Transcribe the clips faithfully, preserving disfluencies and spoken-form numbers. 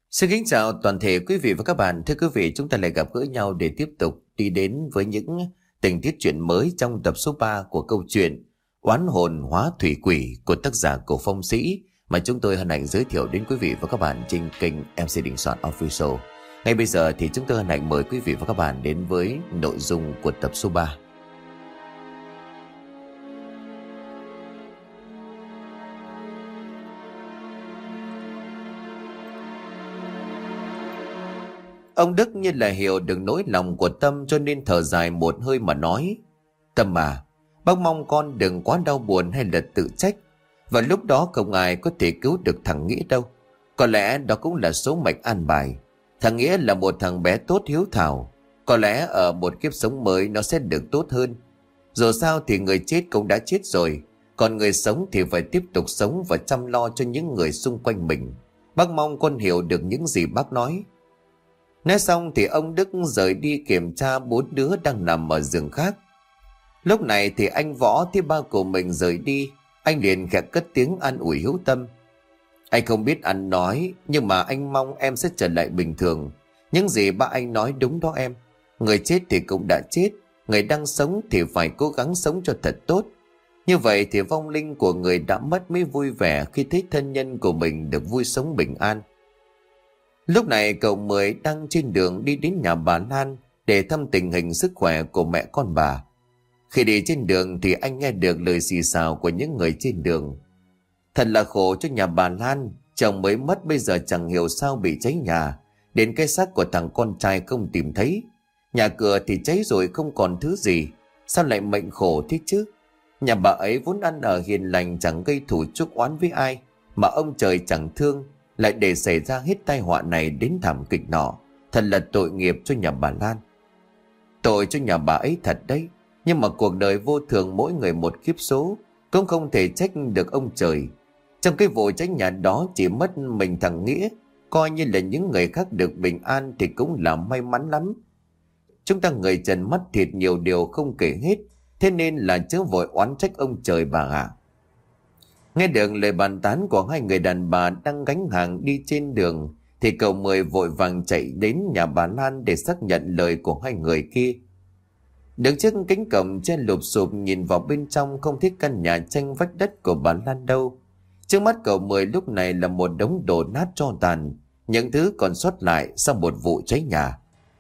Xin kính chào toàn thể quý vị và các bạn. Thưa quý vị, chúng ta lại gặp gỡ nhau để tiếp tục đi đến với những tình tiết truyện mới trong tập số ba của câu chuyện Oán hồn hóa thủy quỷ của tác giả Cổ Phong Sĩ mà chúng tôi hân hạnh giới thiệu đến quý vị và các bạn trên kênh em xê Đình Soạn Official. Ngay bây giờ thì chúng tôi hân hạnh mời quý vị và các bạn đến với nội dung của tập số ba. Ông Đức như là hiểu được nỗi lòng của Tâm cho nên thở dài một hơi mà nói: Tâm à, bác mong con đừng quá đau buồn hay là tự trách. Và lúc đó không ai có thể cứu được thằng Nghĩa đâu. Có lẽ đó cũng là số mệnh an bài. Thằng Nghĩa là một thằng bé tốt hiếu thảo. Có lẽ ở một kiếp sống mới nó sẽ được tốt hơn. Dù sao thì người chết cũng đã chết rồi. Còn người sống thì phải tiếp tục sống và chăm lo cho những người xung quanh mình. Bác mong con hiểu được những gì bác nói. Nói xong thì ông Đức rời đi kiểm tra bốn đứa đang nằm ở giường khác. Lúc này thì anh Võ thấy ba của mình rời đi. Anh liền khẽ cất tiếng an ủi Hiếu Tâm. Anh không biết ăn nói, nhưng mà anh mong em sẽ trở lại bình thường. Những gì ba anh nói đúng đó em. Người chết thì cũng đã chết. Người đang sống thì phải cố gắng sống cho thật tốt. Như vậy thì vong linh của người đã mất mới vui vẻ khi thấy thân nhân của mình được vui sống bình an. Lúc này cậu Mười đang trên đường đi đến nhà bà Lan để thăm tình hình sức khỏe của mẹ con bà. Khi đi trên đường thì anh nghe được lời xì xào của những người trên đường. Thật là khổ cho nhà bà Lan, chồng mới mất bây giờ chẳng hiểu sao bị cháy nhà, đến cái xác của thằng con trai không tìm thấy. Nhà cửa thì cháy rồi không còn thứ gì, sao lại mệnh khổ thế chứ? Nhà bà ấy vốn ăn ở hiền lành, chẳng gây thù chuốc oán với ai, mà ông trời chẳng thương, lại để xảy ra hết tai họa này đến thảm kịch nọ. Thật là tội nghiệp cho nhà bà Lan. Tội cho nhà bà ấy thật đấy. Nhưng mà cuộc đời vô thường, mỗi người một kiếp số, cũng không thể trách được ông trời. Trong cái vụ cháy nhà đó chỉ mất mình thằng Nghĩa, coi như là những người khác được bình an thì cũng là may mắn lắm. Chúng ta người trần mắt thịt nhiều điều không kể hết, thế nên là chớ vội oán trách ông trời bà ạ. Nghe được lời bàn tán của hai người đàn bà đang gánh hàng đi trên đường thì cậu Mười vội vàng chạy đến nhà bà Lan để xác nhận lời của hai người kia. Đứng trước cánh cổng che lụp xụp nhìn vào bên trong, không thấy căn nhà tranh vách đất của bà Lan đâu. Trước mắt cậu Mười lúc này là một đống đổ nát tro tàn, những thứ còn sót lại sau một vụ cháy nhà.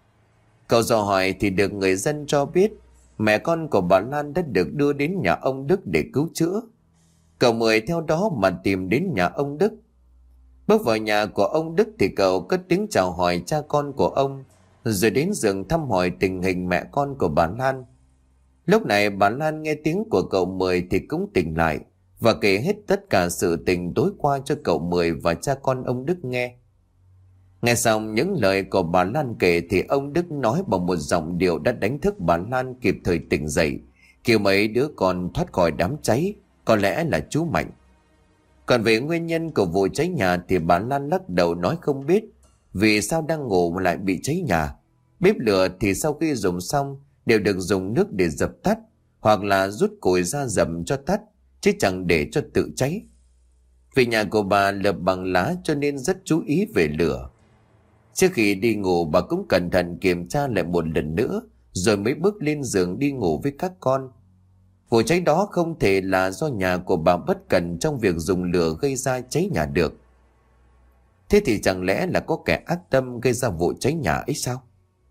Cậu dò hỏi thì được người dân cho biết mẹ con của bà Lan đã được đưa đến nhà ông Đức để cứu chữa. Cậu Mười theo đó mà tìm đến nhà ông Đức. Bước vào nhà của ông Đức thì cậu cất tiếng chào hỏi cha con của ông, rồi đến giường thăm hỏi tình hình mẹ con của bà Lan. Lúc này bà Lan nghe tiếng của cậu Mười thì cũng tỉnh lại và kể hết tất cả sự tình tối qua cho cậu Mười và cha con ông Đức nghe. Nghe xong những lời của bà Lan kể thì ông Đức nói bằng một giọng điệu đã đánh thức bà Lan kịp thời tỉnh dậy, kêu mấy đứa con thoát khỏi đám cháy, có lẽ là chú Mạnh. Còn về nguyên nhân của vụ cháy nhà thì bà Lan lắc đầu nói không biết, vì sao đang ngủ lại bị cháy nhà. Bếp lửa thì sau khi dùng xong đều được dùng nước để dập tắt, hoặc là rút củi ra dầm cho tắt, chứ chẳng để cho tự cháy. Vì nhà của bà lợp bằng lá cho nên rất chú ý về lửa. Trước khi đi ngủ bà cũng cẩn thận kiểm tra lại một lần nữa, rồi mới bước lên giường đi ngủ với các con. Vụ cháy đó không thể là do nhà của bà bất cẩn trong việc dùng lửa gây ra cháy nhà được. Thế thì chẳng lẽ là có kẻ ác tâm gây ra vụ cháy nhà ấy sao?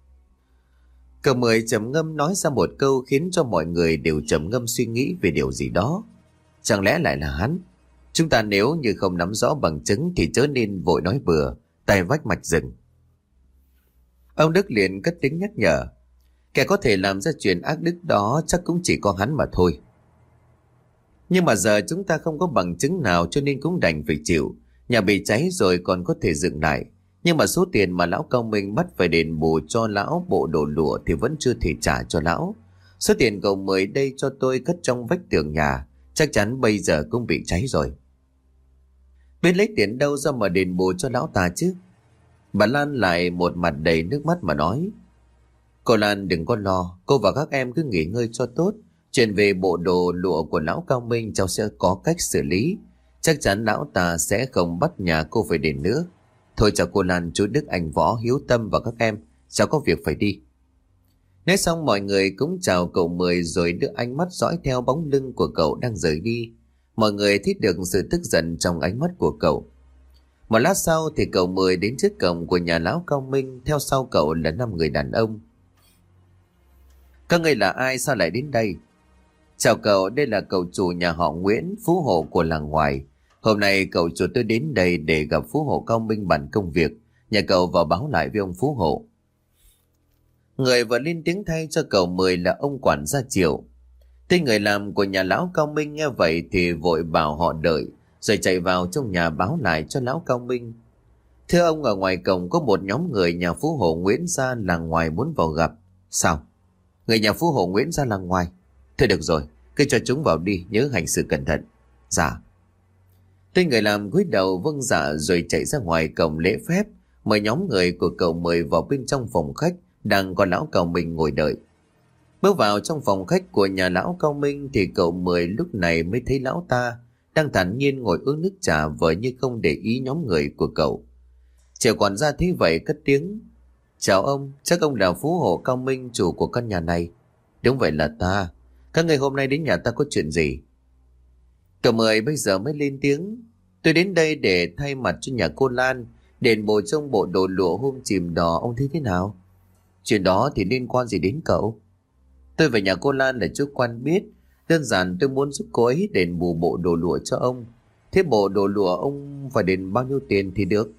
Cậu Mười trầm ngâm nói ra một câu khiến cho mọi người đều trầm ngâm suy nghĩ về điều gì đó. Chẳng lẽ lại là hắn? Chúng ta nếu như không nắm rõ bằng chứng thì chớ nên vội nói bừa, tay vách mạch rừng. Ông Đức liền cất tiếng nhắc nhở. Kẻ có thể làm ra chuyện ác đức đó chắc cũng chỉ có hắn mà thôi. Nhưng mà giờ chúng ta không có bằng chứng nào cho nên cũng đành phải chịu. Nhà bị cháy rồi còn có thể dựng lại, nhưng mà số tiền mà lão Cao Minh bắt phải đền bù cho lão bộ đồ lụa thì vẫn chưa thể trả cho lão. Số tiền cậu Mười đây cho tôi cất trong vách tường nhà, chắc chắn bây giờ cũng bị cháy rồi. Biết lấy tiền đâu ra mà đền bù cho lão ta chứ? Bà Lan lại một mặt đầy nước mắt mà nói. Cô Lan đừng có lo, cô và các em cứ nghỉ ngơi cho tốt. Chuyện về bộ đồ lụa của lão Cao Minh cháu sẽ có cách xử lý. Chắc chắn lão ta sẽ không bắt nhà cô phải đền nữa. Thôi chào cô Lan, chú Đức, anh Võ, Hiếu Tâm và các em. Cháu có việc phải đi. Nói xong mọi người cũng chào cậu Mười rồi đưa ánh mắt dõi theo bóng lưng của cậu đang rời đi. Mọi người thấy được sự tức giận trong ánh mắt của cậu. Một lát sau thì cậu Mười đến trước cổng của nhà lão Cao Minh, theo sau cậu là năm người đàn ông. Các ngươi là ai, sao lại đến đây? Chào cậu, đây là cậu chủ nhà họ Nguyễn, phú hộ của làng ngoài. Hôm nay cậu chủ tôi đến đây để gặp phú hộ Cao Minh bàn công việc. Nhà cậu vào báo lại với ông phú hộ. Người vừa lên tiếng thay cho cậu Mười là ông quản gia Triệu. Tên người làm của nhà lão Cao Minh nghe vậy thì vội bảo họ đợi, rồi chạy vào trong nhà báo lại cho lão Cao Minh. Thưa ông, ở ngoài cổng có một nhóm người nhà phú hộ Nguyễn gia làng ngoài muốn vào gặp. Sao? Người nhà phú hộ Nguyễn gia làng ngoài? Thôi được rồi, cứ cho chúng vào đi, nhớ hành xử cẩn thận. Dạ. Tên người làm cúi đầu vâng dạ rồi chạy ra ngoài cổng lễ phép, mời nhóm người của cậu Mười vào bên trong phòng khách đang có lão Cao Minh ngồi đợi. Bước vào trong phòng khách của nhà lão Cao Minh thì cậu Mười lúc này mới thấy lão ta đang thản nhiên ngồi uống nước trà vờ như không để ý nhóm người của cậu. Triệu quản gia thấy vậy cất tiếng. Chào ông, chắc ông là phú hộ Cao Minh, chủ của căn nhà này. Đúng vậy là ta. Các người hôm nay đến nhà ta có chuyện gì? Cậu Mười bây giờ mới lên tiếng. Tôi đến đây để thay mặt cho nhà cô Lan, đền bù trong bộ đồ lụa hôm chìm đò, ông thấy thế nào? Chuyện đó thì liên quan gì đến cậu? Tôi và nhà cô Lan là chú quan biết. Đơn giản tôi muốn giúp cô ấy đền bù bộ đồ lụa cho ông. Thế bộ đồ lụa ông phải đền bao nhiêu tiền thì được?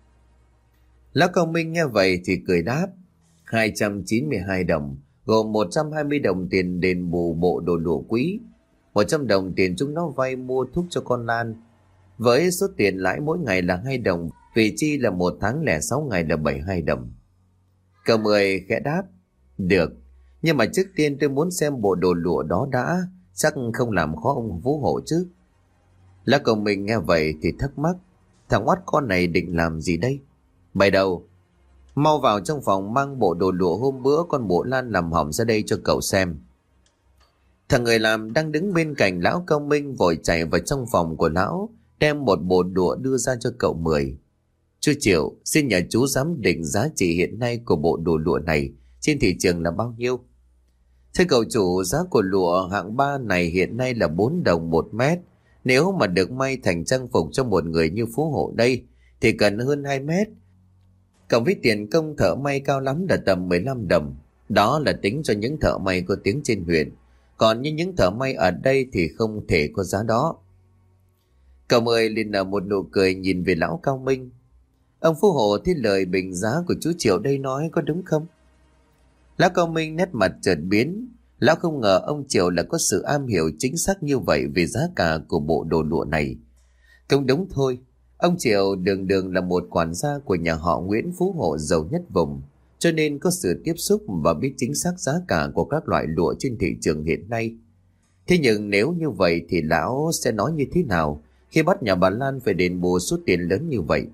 Lão Cao Minh nghe vậy thì cười đáp. hai trăm chín mươi hai đồng, gồm một trăm hai mươi đồng tiền đền bù bộ đồ lụa quý, một trăm đồng tiền chúng nó vay mua thuốc cho con Lan. Với số tiền lãi mỗi ngày là hai đồng, vì chi là một tháng lẻ sáu ngày là bảy mươi hai đồng. Cậu Mười khẽ đáp. Được, nhưng mà trước tiên tôi muốn xem bộ đồ lụa đó đã, chắc không làm khó ông phú hộ chứ. Lão Cao Minh nghe vậy thì thắc mắc. Thằng oát con này định làm gì đây? Mày đâu? Mau vào trong phòng mang bộ đồ lụa hôm bữa con bộ Lan làm hỏng ra đây cho cậu xem. Thằng người làm đang đứng bên cạnh lão Cao Minh vội chạy vào trong phòng của lão, đem một bộ lụa đưa ra cho cậu Mười. Chú Triệu, xin nhà chú giám định giá trị hiện nay của bộ đồ lụa này trên thị trường là bao nhiêu? Thưa cậu chủ, giá của lụa hạng ba này hiện nay là bốn đồng một mét. Nếu mà được may thành trang phục cho một người như phú hộ đây thì cần hơn hai mét. Cộng với tiền công thợ may cao lắm là tầm mười lăm đồng. Đó là tính cho những thợ may có tiếng trên huyện. Còn như những thợ may ở đây thì không thể có giá đó. Cậu Mười liền nở một nụ cười nhìn về lão Cao Minh. Ông phú hộ thấy lời bình giá của chú Triệu đây nói có đúng không? Lão Cao Minh nét mặt chợt biến. Lão không ngờ ông Triệu là có sự am hiểu chính xác như vậy về giá cả của bộ đồ lụa này. Cũng đúng thôi. Ông Triệu đường đường là một quản gia của nhà họ Nguyễn phú hộ giàu nhất vùng, cho nên có sự tiếp xúc và biết chính xác giá cả của các loại lụa trên thị trường hiện nay. Thế nhưng nếu như vậy thì lão sẽ nói như thế nào khi bắt nhà bà Lan phải đền bù số tiền lớn như vậy?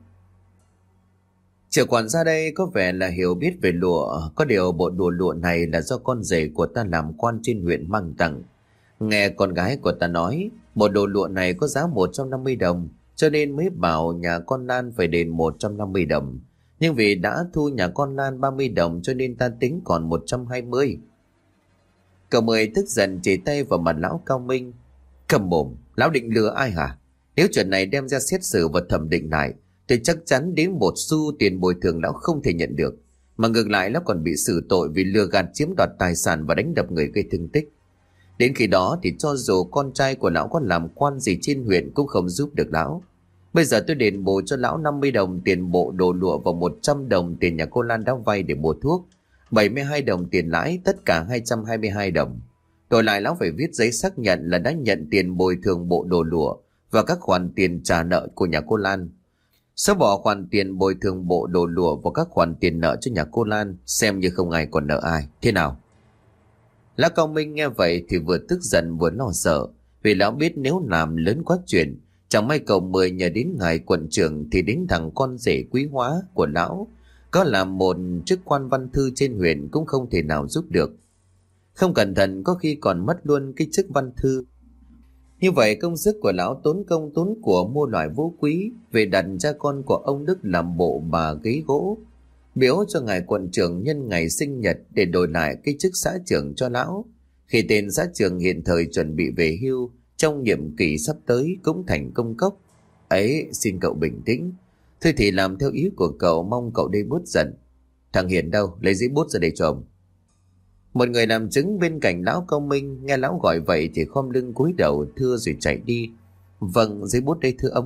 Triệu quản gia đây có vẻ là hiểu biết về lụa, có điều bộ đồ lụa này là do con rể của ta làm quan trên huyện mang tặng. Nghe con gái của ta nói, bộ đồ lụa này có giá một trăm năm mươi đồng, cho nên mới bảo nhà con Lan phải đền một trăm năm mươi đồng. Nhưng vì đã thu nhà con Lan ba mươi đồng cho nên ta tính còn một trăm hai mươi. Cậu Mười tức giận chỉ tay vào mặt lão Cao Minh. Cầm mồm, lão định lừa ai hả? Nếu chuyện này đem ra xét xử và thẩm định lại thì chắc chắn đến một xu tiền bồi thường lão không thể nhận được, mà ngược lại lão còn bị xử tội vì lừa gạt chiếm đoạt tài sản và đánh đập người gây thương tích. Đến khi đó thì cho dù con trai của lão có làm quan gì trên huyện cũng không giúp được lão. Bây giờ tôi đền bù cho lão năm mươi đồng tiền bộ đồ lụa và một trăm đồng tiền nhà cô Lan đã vay để mua thuốc, bảy mươi hai đồng tiền lãi, tất cả hai trăm hai mươi hai đồng. Đổi lại lão phải viết giấy xác nhận là đã nhận tiền bồi thường bộ đồ lụa và các khoản tiền trả nợ của nhà cô Lan. Xóa bỏ khoản tiền bồi thường bộ đồ lụa và các khoản tiền nợ cho nhà cô Lan, xem như không ai còn nợ ai. Thế nào? Lão Cao Minh nghe vậy thì vừa tức giận vừa lo sợ, vì lão biết nếu làm lớn quá chuyện, chẳng may cậu Mười nhờ đến ngài quận trưởng thì đến thằng con rể quý hóa của lão có làm một chức quan văn thư trên huyện cũng không thể nào giúp được. Không cẩn thận có khi còn mất luôn cái chức văn thư. Như vậy công sức của lão tốn công tốn của mua loại vũ quý về đặt cha con của ông Đức làm bộ bà ghế gỗ, biếu cho ngài quận trưởng nhân ngày sinh nhật để đổi lại cái chức xã trưởng cho lão, khi tên xã trưởng hiện thời chuẩn bị về hưu trong nhiệm kỳ sắp tới cũng thành công cốc. Ấy, xin cậu bình tĩnh. Thôi thì làm theo ý của cậu, mong cậu đây bớt giận. Thằng Hiền đâu, lấy giấy bút ra đây cho ông. Một người làm chứng bên cạnh lão Cao Minh nghe lão gọi vậy thì khom lưng cúi đầu thưa rồi chạy đi. Vâng, giấy bút đây thưa ông.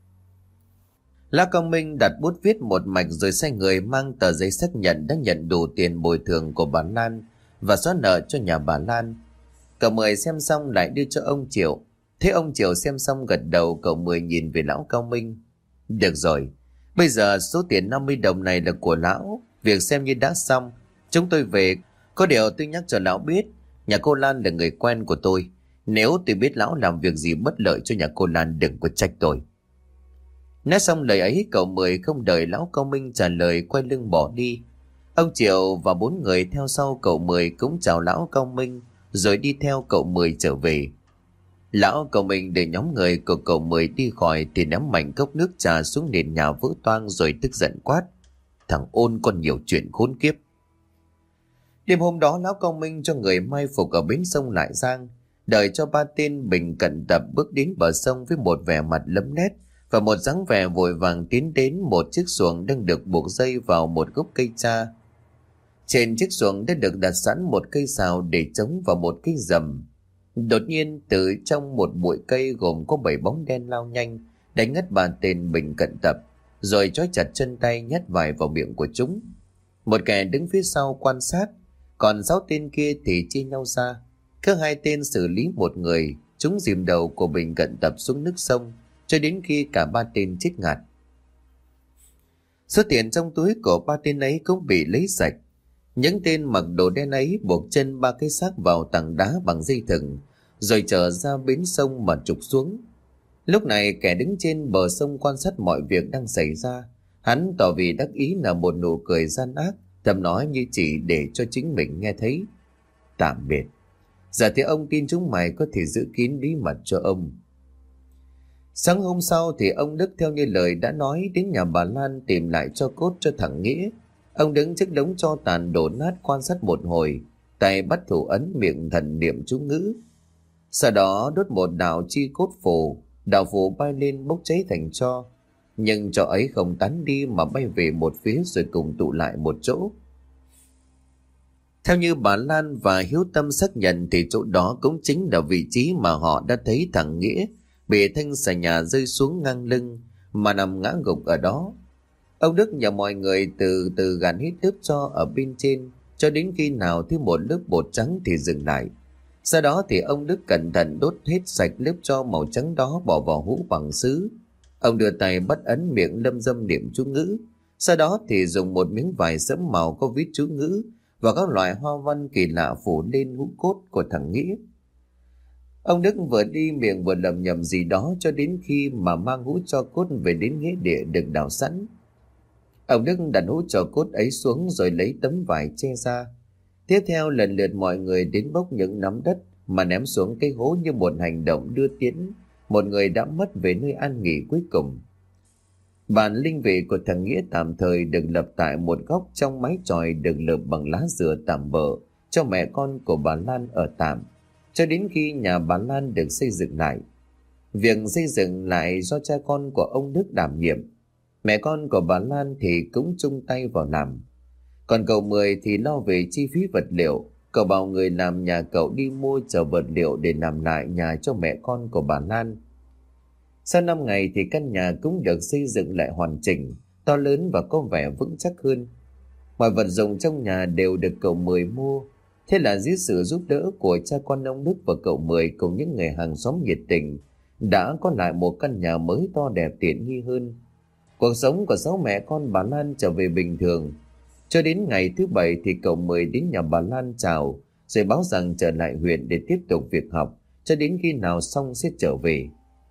Lão Cao Minh đặt bút viết một mạch rồi sai người mang tờ giấy xác nhận đã nhận đủ tiền bồi thường của bà Lan và xóa nợ cho nhà bà Lan. Cậu Mười xem xong lại đưa cho ông Triệu. Thế ông Triệu xem xong gật đầu, cậu Mười nhìn về lão Cao Minh. Được rồi, bây giờ số tiền năm mươi đồng này là của lão, việc xem như đã xong. Chúng tôi về. Có điều tôi nhắc cho lão biết, nhà cô Lan là người quen của tôi. Nếu tôi biết lão làm việc gì bất lợi cho nhà cô Lan đừng có trách tôi. Nói xong lời ấy, cậu Mười không đợi lão Cao Minh trả lời quay lưng bỏ đi. Ông Triệu và bốn người theo sau cậu Mười cũng chào lão Cao Minh rồi đi theo cậu Mười trở về. Lão Cao Minh để nhóm người của cậu Mười đi khỏi thì ném mạnh cốc nước trà xuống nền nhà vỡ toang rồi tức giận quát. Thằng ôn còn nhiều chuyện khốn kiếp. Đêm hôm đó lão Cao Minh cho người mai phục ở bến sông Lại Giang, đợi cho ba tên bình cận tập bước đến bờ sông với một vẻ mặt lấm lét và một dáng vẻ vội vàng tiến đến một chiếc xuồng đang được buộc dây vào một gốc cây cha. Trên chiếc xuồng đã được đặt sẵn một cây sào để chống vào một cây rầm. Đột nhiên từ trong một bụi cây gồm có bảy bóng đen lao nhanh, đánh ngất ba tên bình cận tập, rồi trói chặt chân tay nhét vải vào miệng của chúng. Một kẻ đứng phía sau quan sát, còn sáu tên kia thì chia nhau ra. Cứ hai tên xử lý một người, chúng dìm đầu của bình cận tập xuống nước sông, cho đến khi cả ba tên chết ngạt. Số tiền trong túi của ba tên ấy cũng bị lấy sạch. Những tên mặc đồ đen ấy buộc chân ba cái xác vào tảng đá bằng dây thừng, rồi trở ra bến sông mà trục xuống. Lúc này kẻ đứng trên bờ sông quan sát mọi việc đang xảy ra. Hắn tỏ vì đắc ý là một nụ cười gian ác, thầm nói như chỉ để cho chính mình nghe thấy. Tạm biệt. Giờ thì ông tin chúng mày có thể giữ kín bí mật cho ông. Sáng hôm sau thì ông Đức theo như lời đã nói đến nhà bà Lan tìm lại tro cốt cho thằng Nghĩa. Ông đứng trước đống tro tàn đổ nát quan sát một hồi, tay bắt thủ ấn miệng thần niệm chú ngữ. Sau đó đốt một đạo chi cốt phù, đạo phù bay lên bốc cháy thành tro. Nhưng tro ấy không tán đi mà bay về một phía rồi cùng tụ lại một chỗ. Theo như bà Lan và Hiếu Tâm xác nhận thì chỗ đó cũng chính là vị trí mà họ đã thấy thằng Nghĩa bị thanh xà nhà rơi xuống ngang lưng mà nằm ngã gục ở đó. Ông Đức nhờ mọi người từ từ gạn hết lớp tro ở bên trên cho đến khi nào thấy một lớp bột trắng thì dừng lại. Sau đó thì ông Đức cẩn thận đốt hết sạch lớp tro màu trắng đó bỏ vào hũ bằng sứ. Ông đưa tay bắt ấn miệng lâm dâm niệm chú ngữ. Sau đó thì dùng một miếng vải sẫm màu có viết chú ngữ và các loại hoa văn kỳ lạ phủ lên hũ cốt của thằng Nghĩa. Ông Đức vừa đi miệng vừa lầm nhầm gì đó cho đến khi mà mang hũ tro cốt về đến nghĩa địa được đào sẵn. Ông Đức đặt hũ tro cốt ấy xuống rồi lấy tấm vải che ra. Tiếp theo lần lượt mọi người đến bốc những nắm đất mà ném xuống cái hố như một hành động đưa tiến một người đã mất về nơi an nghỉ cuối cùng. Bàn linh vị của thằng Nghĩa tạm thời được lập tại một góc trong mái chòi được lợp bằng lá dừa tạm bợ cho mẹ con của bà Lan ở tạm, cho đến khi nhà bà Lan được xây dựng lại. Việc xây dựng lại do cha con của ông Đức đảm nhiệm. Mẹ con của bà Lan thì cũng chung tay vào làm. Còn cậu Mười thì lo về chi phí vật liệu. Cậu bảo người làm nhà cậu đi mua chở vật liệu để làm lại nhà cho mẹ con của bà Lan. Sau năm ngày thì căn nhà cũng được xây dựng lại hoàn chỉnh, to lớn và có vẻ vững chắc hơn. Mọi vật dụng trong nhà đều được cậu Mười mua. Thế là dưới sự giúp đỡ của cha con ông Đức và cậu Mười cùng những người hàng xóm nhiệt tình, đã có lại một căn nhà mới to đẹp tiện nghi hơn. Cuộc sống của sáu mẹ con bà Lan trở về bình thường. Cho đến ngày thứ bảy thì cậu Mười đến nhà bà Lan chào, rồi báo rằng trở lại huyện để tiếp tục việc học, cho đến khi nào xong sẽ trở về.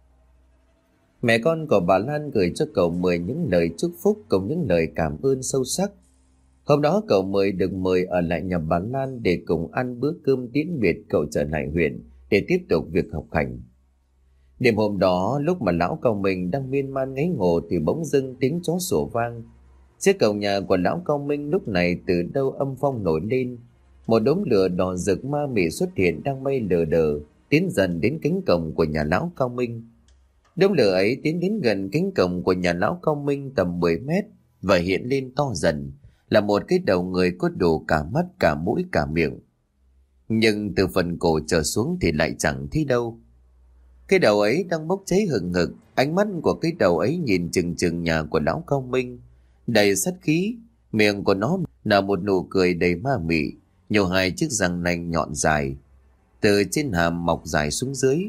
Mẹ con của bà Lan gửi cho cậu Mười những lời chúc phúc cùng những lời cảm ơn sâu sắc. Hôm đó cậu Mười được mời ở lại nhà bà Lan để cùng ăn bữa cơm tiễn biệt cậu trở lại huyện để tiếp tục việc học hành. Đêm hôm đó, lúc mà lão Cao Minh đang miên man ngáy ngủ thì bỗng dưng tiếng chó sủa vang. Trước cổng nhà của lão Cao Minh lúc này từ đâu âm phong nổi lên. Một đốm lửa đỏ rực ma mị xuất hiện đang bay lờ đờ, tiến dần đến cánh cổng của nhà lão Cao Minh. Đốm lửa ấy tiến đến gần cánh cổng của nhà lão Cao Minh tầm mười mét và hiện lên to dần, là một cái đầu người có đủ cả mắt, cả mũi, cả miệng. Nhưng từ phần cổ trở xuống thì lại chẳng thấy đâu. Cái đầu ấy đang bốc cháy hừng hực, ánh mắt của cái đầu ấy nhìn chừng chừng nhà của lão Cao Minh, đầy sát khí. Miệng của nó là một nụ cười đầy ma mị, nhiều hai chiếc răng nanh nhọn dài từ trên hàm mọc dài xuống dưới.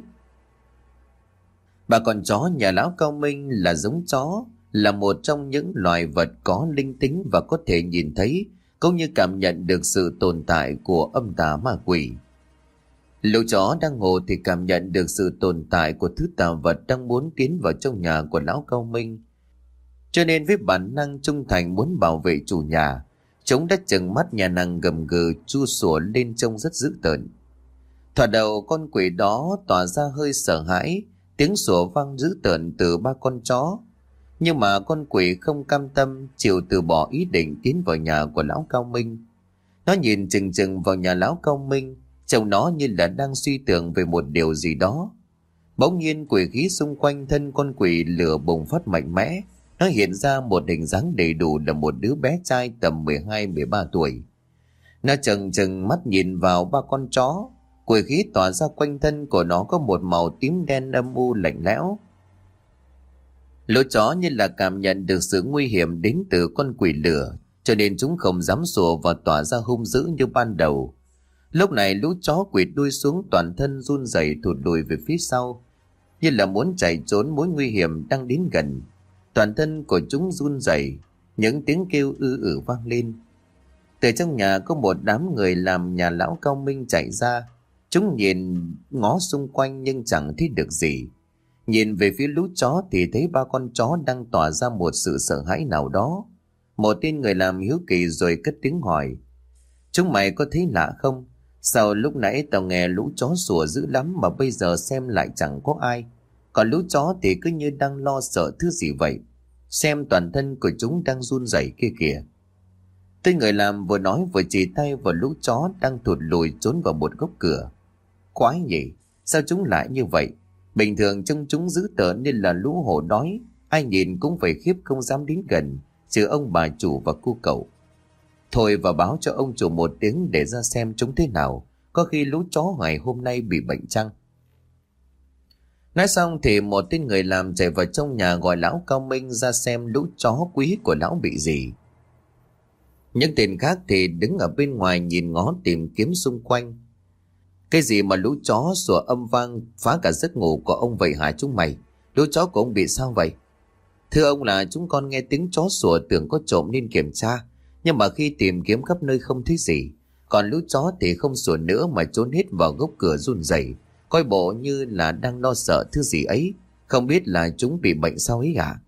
Bà con chó nhà lão Cao Minh là giống chó, là một trong những loài vật có linh tính và có thể nhìn thấy cũng như cảm nhận được sự tồn tại của âm tà ma quỷ. Lũ chó đang ngủ thì cảm nhận được sự tồn tại của thứ tà vật đang muốn tiến vào trong nhà của lão Cao Minh. Cho nên với bản năng trung thành muốn bảo vệ chủ nhà, chúng đã trừng mắt nhà nàng gầm gừ chua sủa lên trông rất dữ tợn. Thoạt đầu con quỷ đó tỏa ra hơi sợ hãi, tiếng sủa vang dữ tợn từ ba con chó. Nhưng mà con quỷ không cam tâm, chịu từ bỏ ý định tiến vào nhà của lão Cao Minh. Nó nhìn chừng chừng vào nhà lão Cao Minh, trông nó như là đang suy tưởng về một điều gì đó. Bỗng nhiên quỷ khí xung quanh thân con quỷ lửa bùng phát mạnh mẽ. Nó hiện ra một hình dáng đầy đủ là một đứa bé trai tầm mười hai mười ba tuổi. Nó chừng chừng mắt nhìn vào ba con chó. Quỷ khí tỏa ra quanh thân của nó có một màu tím đen âm u lạnh lẽo. Lũ chó như là cảm nhận được sự nguy hiểm đến từ con quỷ lửa, cho nên chúng không dám sủa và tỏa ra hung dữ như ban đầu. Lúc này lũ chó quỵt đuôi xuống, toàn thân run rẩy thụt lùi về phía sau, như là muốn chạy trốn mối nguy hiểm đang đến gần. Toàn thân của chúng run rẩy, những tiếng kêu ư ử vang lên. Từ trong nhà có một đám người làm nhà lão Cao Minh chạy ra. Chúng nhìn ngó xung quanh nhưng chẳng thấy được gì. Nhìn về phía lũ chó thì thấy ba con chó đang tỏa ra một sự sợ hãi nào đó. Một tên người làm hiếu kỳ rồi cất tiếng hỏi: "Chúng mày có thấy lạ không? Sao lúc nãy tao nghe lũ chó sủa dữ lắm mà bây giờ xem lại chẳng có ai. Còn lũ chó thì cứ như đang lo sợ thứ gì vậy. Xem toàn thân của chúng đang run rẩy kia kìa." Tên người làm vừa nói vừa chỉ tay vào lũ chó đang thụt lùi trốn vào một góc cửa. Quái nhỉ, sao chúng lại như vậy? Bình thường trông chúng dữ tợn nên là lũ hổ đói, ai nhìn cũng phải khiếp không dám đến gần, trừ ông bà chủ và cu cậu. Thôi vào báo cho ông chủ một tiếng để ra xem chúng thế nào, có khi lũ chó ngày hôm nay bị bệnh chăng. Nói xong thì một tên người làm chạy vào trong nhà gọi lão Cao Minh ra xem lũ chó quý của lão bị gì. Những tên khác thì đứng ở bên ngoài nhìn ngó tìm kiếm xung quanh. Cái gì mà lũ chó sủa âm vang phá cả giấc ngủ của ông vậy hả chúng mày? Lũ chó của ông bị sao vậy? Thưa ông là chúng con nghe tiếng chó sủa tưởng có trộm nên kiểm tra, nhưng mà khi tìm kiếm khắp nơi không thấy gì. Còn lũ chó thì không sủa nữa mà trốn hết vào gốc cửa run rẩy, coi bộ như là đang lo sợ thứ gì ấy. Không biết là chúng bị bệnh sao ấy hả?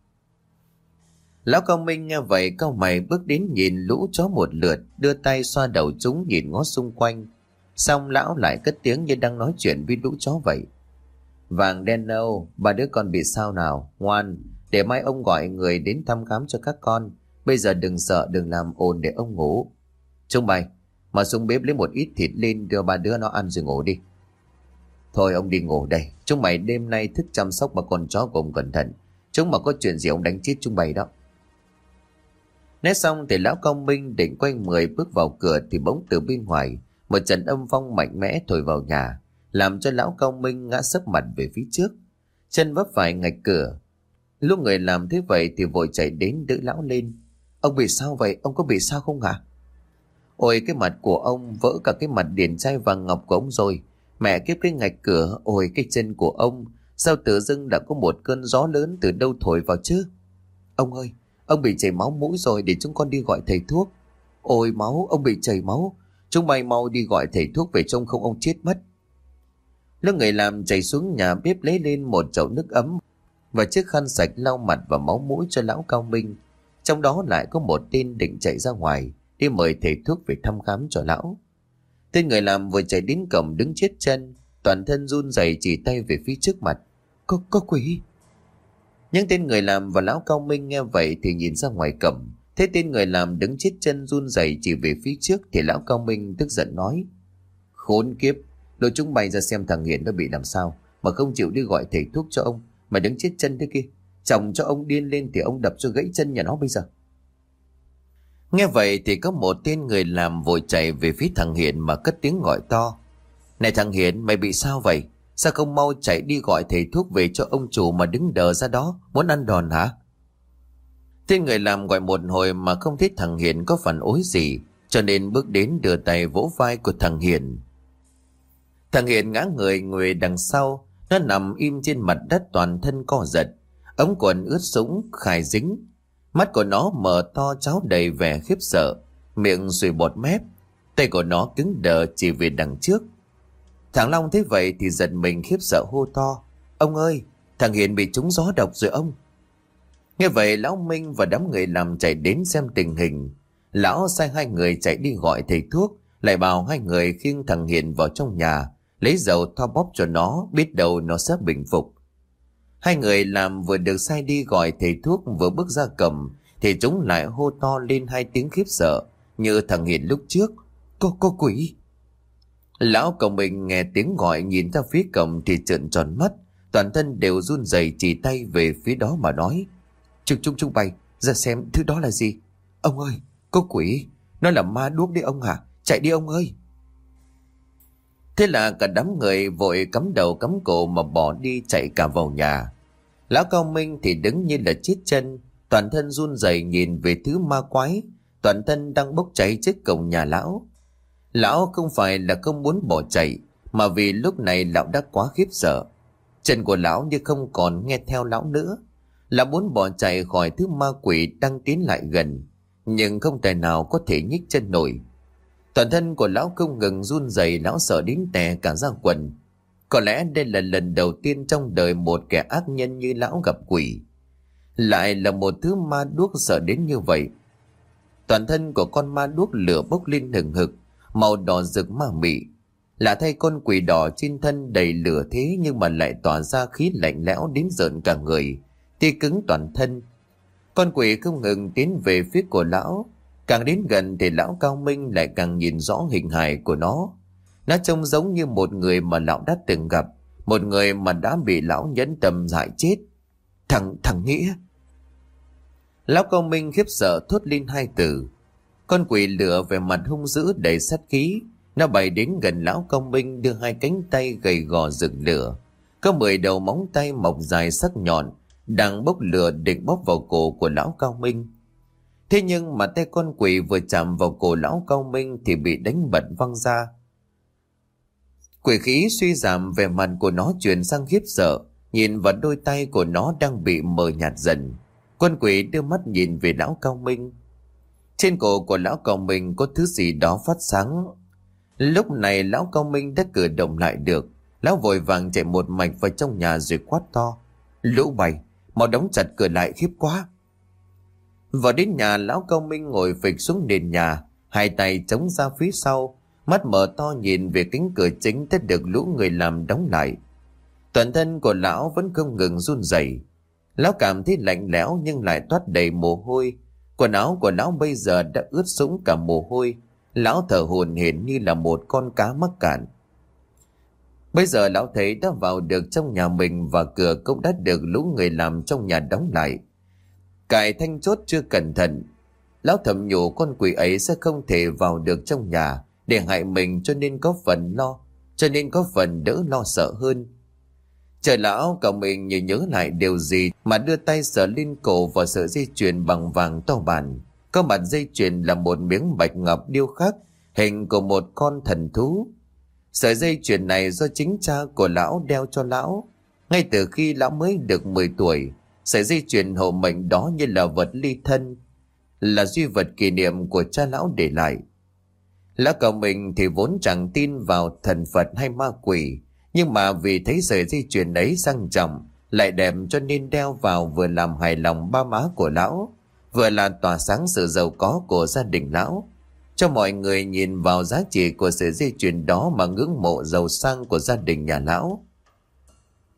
Lão Cao Minh nghe vậy cau mày bước đến nhìn lũ chó một lượt, đưa tay xoa đầu chúng nhìn ngó xung quanh. Xong lão lại cất tiếng như đang nói chuyện với lũ chó vậy. Vàng đen nâu, ba đứa con bị sao nào? Ngoan, để mai ông gọi người đến thăm khám cho các con. Bây giờ đừng sợ, đừng làm ồn để ông ngủ. Chúng mày, mà xuống bếp lấy một ít thịt lên đưa ba đứa nó ăn rồi ngủ đi. Thôi ông đi ngủ đây, chúng mày đêm nay thức chăm sóc ba con chó của ông cẩn thận. Chúng mà có chuyện gì ông đánh chết chúng mày đó. Nói xong thì lão Cao Minh định quay người bước vào cửa thì bỗng từ bên ngoài một trận âm phong mạnh mẽ thổi vào nhà, làm cho lão Cao Minh ngã sấp mặt về phía trước, chân vấp phải ngạch cửa. Lúc người làm thế vậy thì vội chạy đến đỡ lão lên. Ông bị sao vậy? Ông có bị sao không hả? Ôi cái mặt của ông vỡ cả cái mặt điển trai vàng ngọc của ông rồi. Mẹ kiếp cái ngạch cửa, ôi cái chân của ông, sao tự dưng đã có một cơn gió lớn từ đâu thổi vào chứ? Ông ơi, ông bị chảy máu mũi rồi, để chúng con đi gọi thầy thuốc. Ôi máu, ông bị chảy máu. Chúng mày mau đi gọi thầy thuốc về, trông không ông chết mất. Lúc người làm chạy xuống nhà bếp lấy lên một chậu nước ấm và chiếc khăn sạch lau mặt và máu mũi cho lão Cao Minh. Trong đó lại có một tên định chạy ra ngoài đi mời thầy thuốc về thăm khám cho lão. Tên người làm vừa chạy đến cổng đứng chết chân, toàn thân run rẩy chỉ tay về phía trước mặt. có, có quỷ. Những tên người làm và lão Cao Minh nghe vậy thì nhìn ra ngoài cổng. Thế tên người làm đứng chết chân run rẩy chỉ về phía trước thì lão Cao Minh tức giận nói: Khốn kiếp, lôi chúng mày ra xem thằng Hiền nó bị làm sao mà không chịu đi gọi thầy thuốc cho ông mà đứng chết chân thế kia. Chồng cho ông điên lên thì ông đập cho gãy chân nhà nó bây giờ. Nghe vậy thì có một tên người làm vội chạy về phía thằng Hiền mà cất tiếng gọi to: Này thằng Hiền, mày bị sao vậy? Sao không mau chạy đi gọi thầy thuốc về cho ông chủ mà đứng đờ ra đó, muốn ăn đòn hả? Tên người làm gọi một hồi mà không thấy thằng Hiền có phản đối gì, cho nên bước đến đưa tay vỗ vai của thằng Hiền. Thằng Hiền ngã người ngồi đằng sau, nó nằm im trên mặt đất toàn thân co giật, ống quần ướt sũng khài dính, mắt của nó mở to tráo đầy vẻ khiếp sợ, miệng sùi bọt mép, tay của nó cứng đờ chỉ về đằng trước. Thằng Long thấy vậy thì giật mình khiếp sợ hô to: Ông ơi, thằng Hiền bị trúng gió độc rồi ông. Nghe vậy lão Minh và đám người làm chạy đến xem tình hình. Lão sai hai người chạy đi gọi thầy thuốc, lại bảo hai người khiêng thằng Hiền vào trong nhà, lấy dầu thoa bóp cho nó, biết đâu nó sẽ bình phục. Hai người làm vừa được sai đi gọi thầy thuốc vừa bước ra cầm thì chúng lại hô to lên hai tiếng khiếp sợ như thằng Hiền lúc trước: Có, có quỷ. Lão Cao Minh nghe tiếng gọi nhìn ra phía cổng thì trợn tròn mắt, toàn thân đều run rẩy chỉ tay về phía đó mà nói: Chúng chúng chúng bay ra xem thứ đó là gì. Ông ơi, có quỷ, nó là ma đuốc đấy ông hả? Chạy đi ông ơi. Thế là cả đám người vội cắm đầu cắm cổ mà bỏ đi chạy cả vào nhà. Lão Cao Minh thì đứng như là chết chân, toàn thân run rẩy nhìn về thứ ma quái, toàn thân đang bốc cháy trước cổng nhà lão. Lão không phải là không muốn bỏ chạy, mà vì lúc này lão đã quá khiếp sợ. Chân của lão như không còn nghe theo lão nữa. Lão muốn bỏ chạy khỏi thứ ma quỷ đang tiến lại gần, nhưng không thể nào có thể nhích chân nổi. Toàn thân của lão không ngừng run rẩy, lão sợ đến tè cả da quần. Có lẽ đây là lần đầu tiên trong đời một kẻ ác nhân như lão gặp quỷ, lại là một thứ ma đuốc sợ đến như vậy. Toàn thân của con ma đuốc lửa bốc lên hừng hực, màu đỏ rực ma mị. Lạ thay con quỷ đỏ trên thân đầy lửa thế nhưng mà lại tỏa ra khí lạnh lẽo đến rợn cả người, tê cứng toàn thân. Con quỷ không ngừng tiến về phía của lão, càng đến gần thì lão Cao Minh lại càng nhìn rõ hình hài của nó. Nó trông giống như một người mà lão đã từng gặp, một người mà đã bị lão nhẫn tâm hại chết. Thằng, thằng Nghĩa. Lão Cao Minh khiếp sợ thốt lên hai từ. Con quỷ lửa về mặt hung dữ đầy sát khí, nó bay đến gần lão Cao Minh, đưa hai cánh tay gầy gò rực lửa. Có mười đầu móng tay mọc dài sắc nhọn, đang bốc lửa định bóp vào cổ của lão Cao Minh. Thế nhưng mà tay con quỷ vừa chạm vào cổ lão Cao Minh thì bị đánh bật văng ra. Quỷ khí suy giảm, về mặt của nó chuyển sang khiếp sợ, nhìn vào đôi tay của nó đang bị mờ nhạt dần. Con quỷ đưa mắt nhìn về lão Cao Minh. Trên cổ của lão Cao Minh có thứ gì đó phát sáng. Lúc này lão Cao Minh đã cử động lại được. Lão vội vàng chạy một mạch vào trong nhà rồi quát to: Lũ bày, mau đóng chặt cửa lại, khiếp quá. Vào đến nhà, lão Cao Minh ngồi phịch xuống nền nhà, hai tay chống ra phía sau, mắt mở to nhìn về cánh cửa chính đã được lũ người làm đóng lại. Toàn thân của lão vẫn không ngừng run rẩy. Lão cảm thấy lạnh lẽo nhưng lại toát đầy mồ hôi. Quần áo của lão bây giờ đã ướt sũng cả mồ hôi. Lão thở hổn hển như là một con cá mắc cạn. Bây giờ lão thấy đã vào được trong nhà mình và cửa cũng đã được lũ người làm trong nhà đóng lại. Cài thanh chốt chưa cẩn thận, lão thầm nhủ con quỷ ấy sẽ không thể vào được trong nhà để hại mình, cho nên có phần lo, cho nên có phần đỡ lo sợ hơn. Trời, lão cả mình như nhớ lại điều gì mà đưa tay sờ lên cổ vào sợi dây chuyền bằng vàng to bản. Có mặt dây chuyền là một miếng bạch ngọc điêu khắc hình của một con thần thú. Sợi dây chuyền này do chính cha của lão đeo cho lão. Ngay từ khi lão mới được mười tuổi, sợi dây chuyền hộ mệnh đó như là vật ly thân, là duy vật kỷ niệm của cha lão để lại. Lão cậu mình thì vốn chẳng tin vào thần Phật hay ma quỷ, nhưng mà vì thấy sợi dây chuyền ấy sang trọng, lại đẹp cho nên đeo vào vừa làm hài lòng ba má của lão, vừa là tỏa sáng sự giàu có của gia đình lão. Cho mọi người nhìn vào giá trị của sợi dây chuyền đó mà ngưỡng mộ giàu sang của gia đình nhà lão.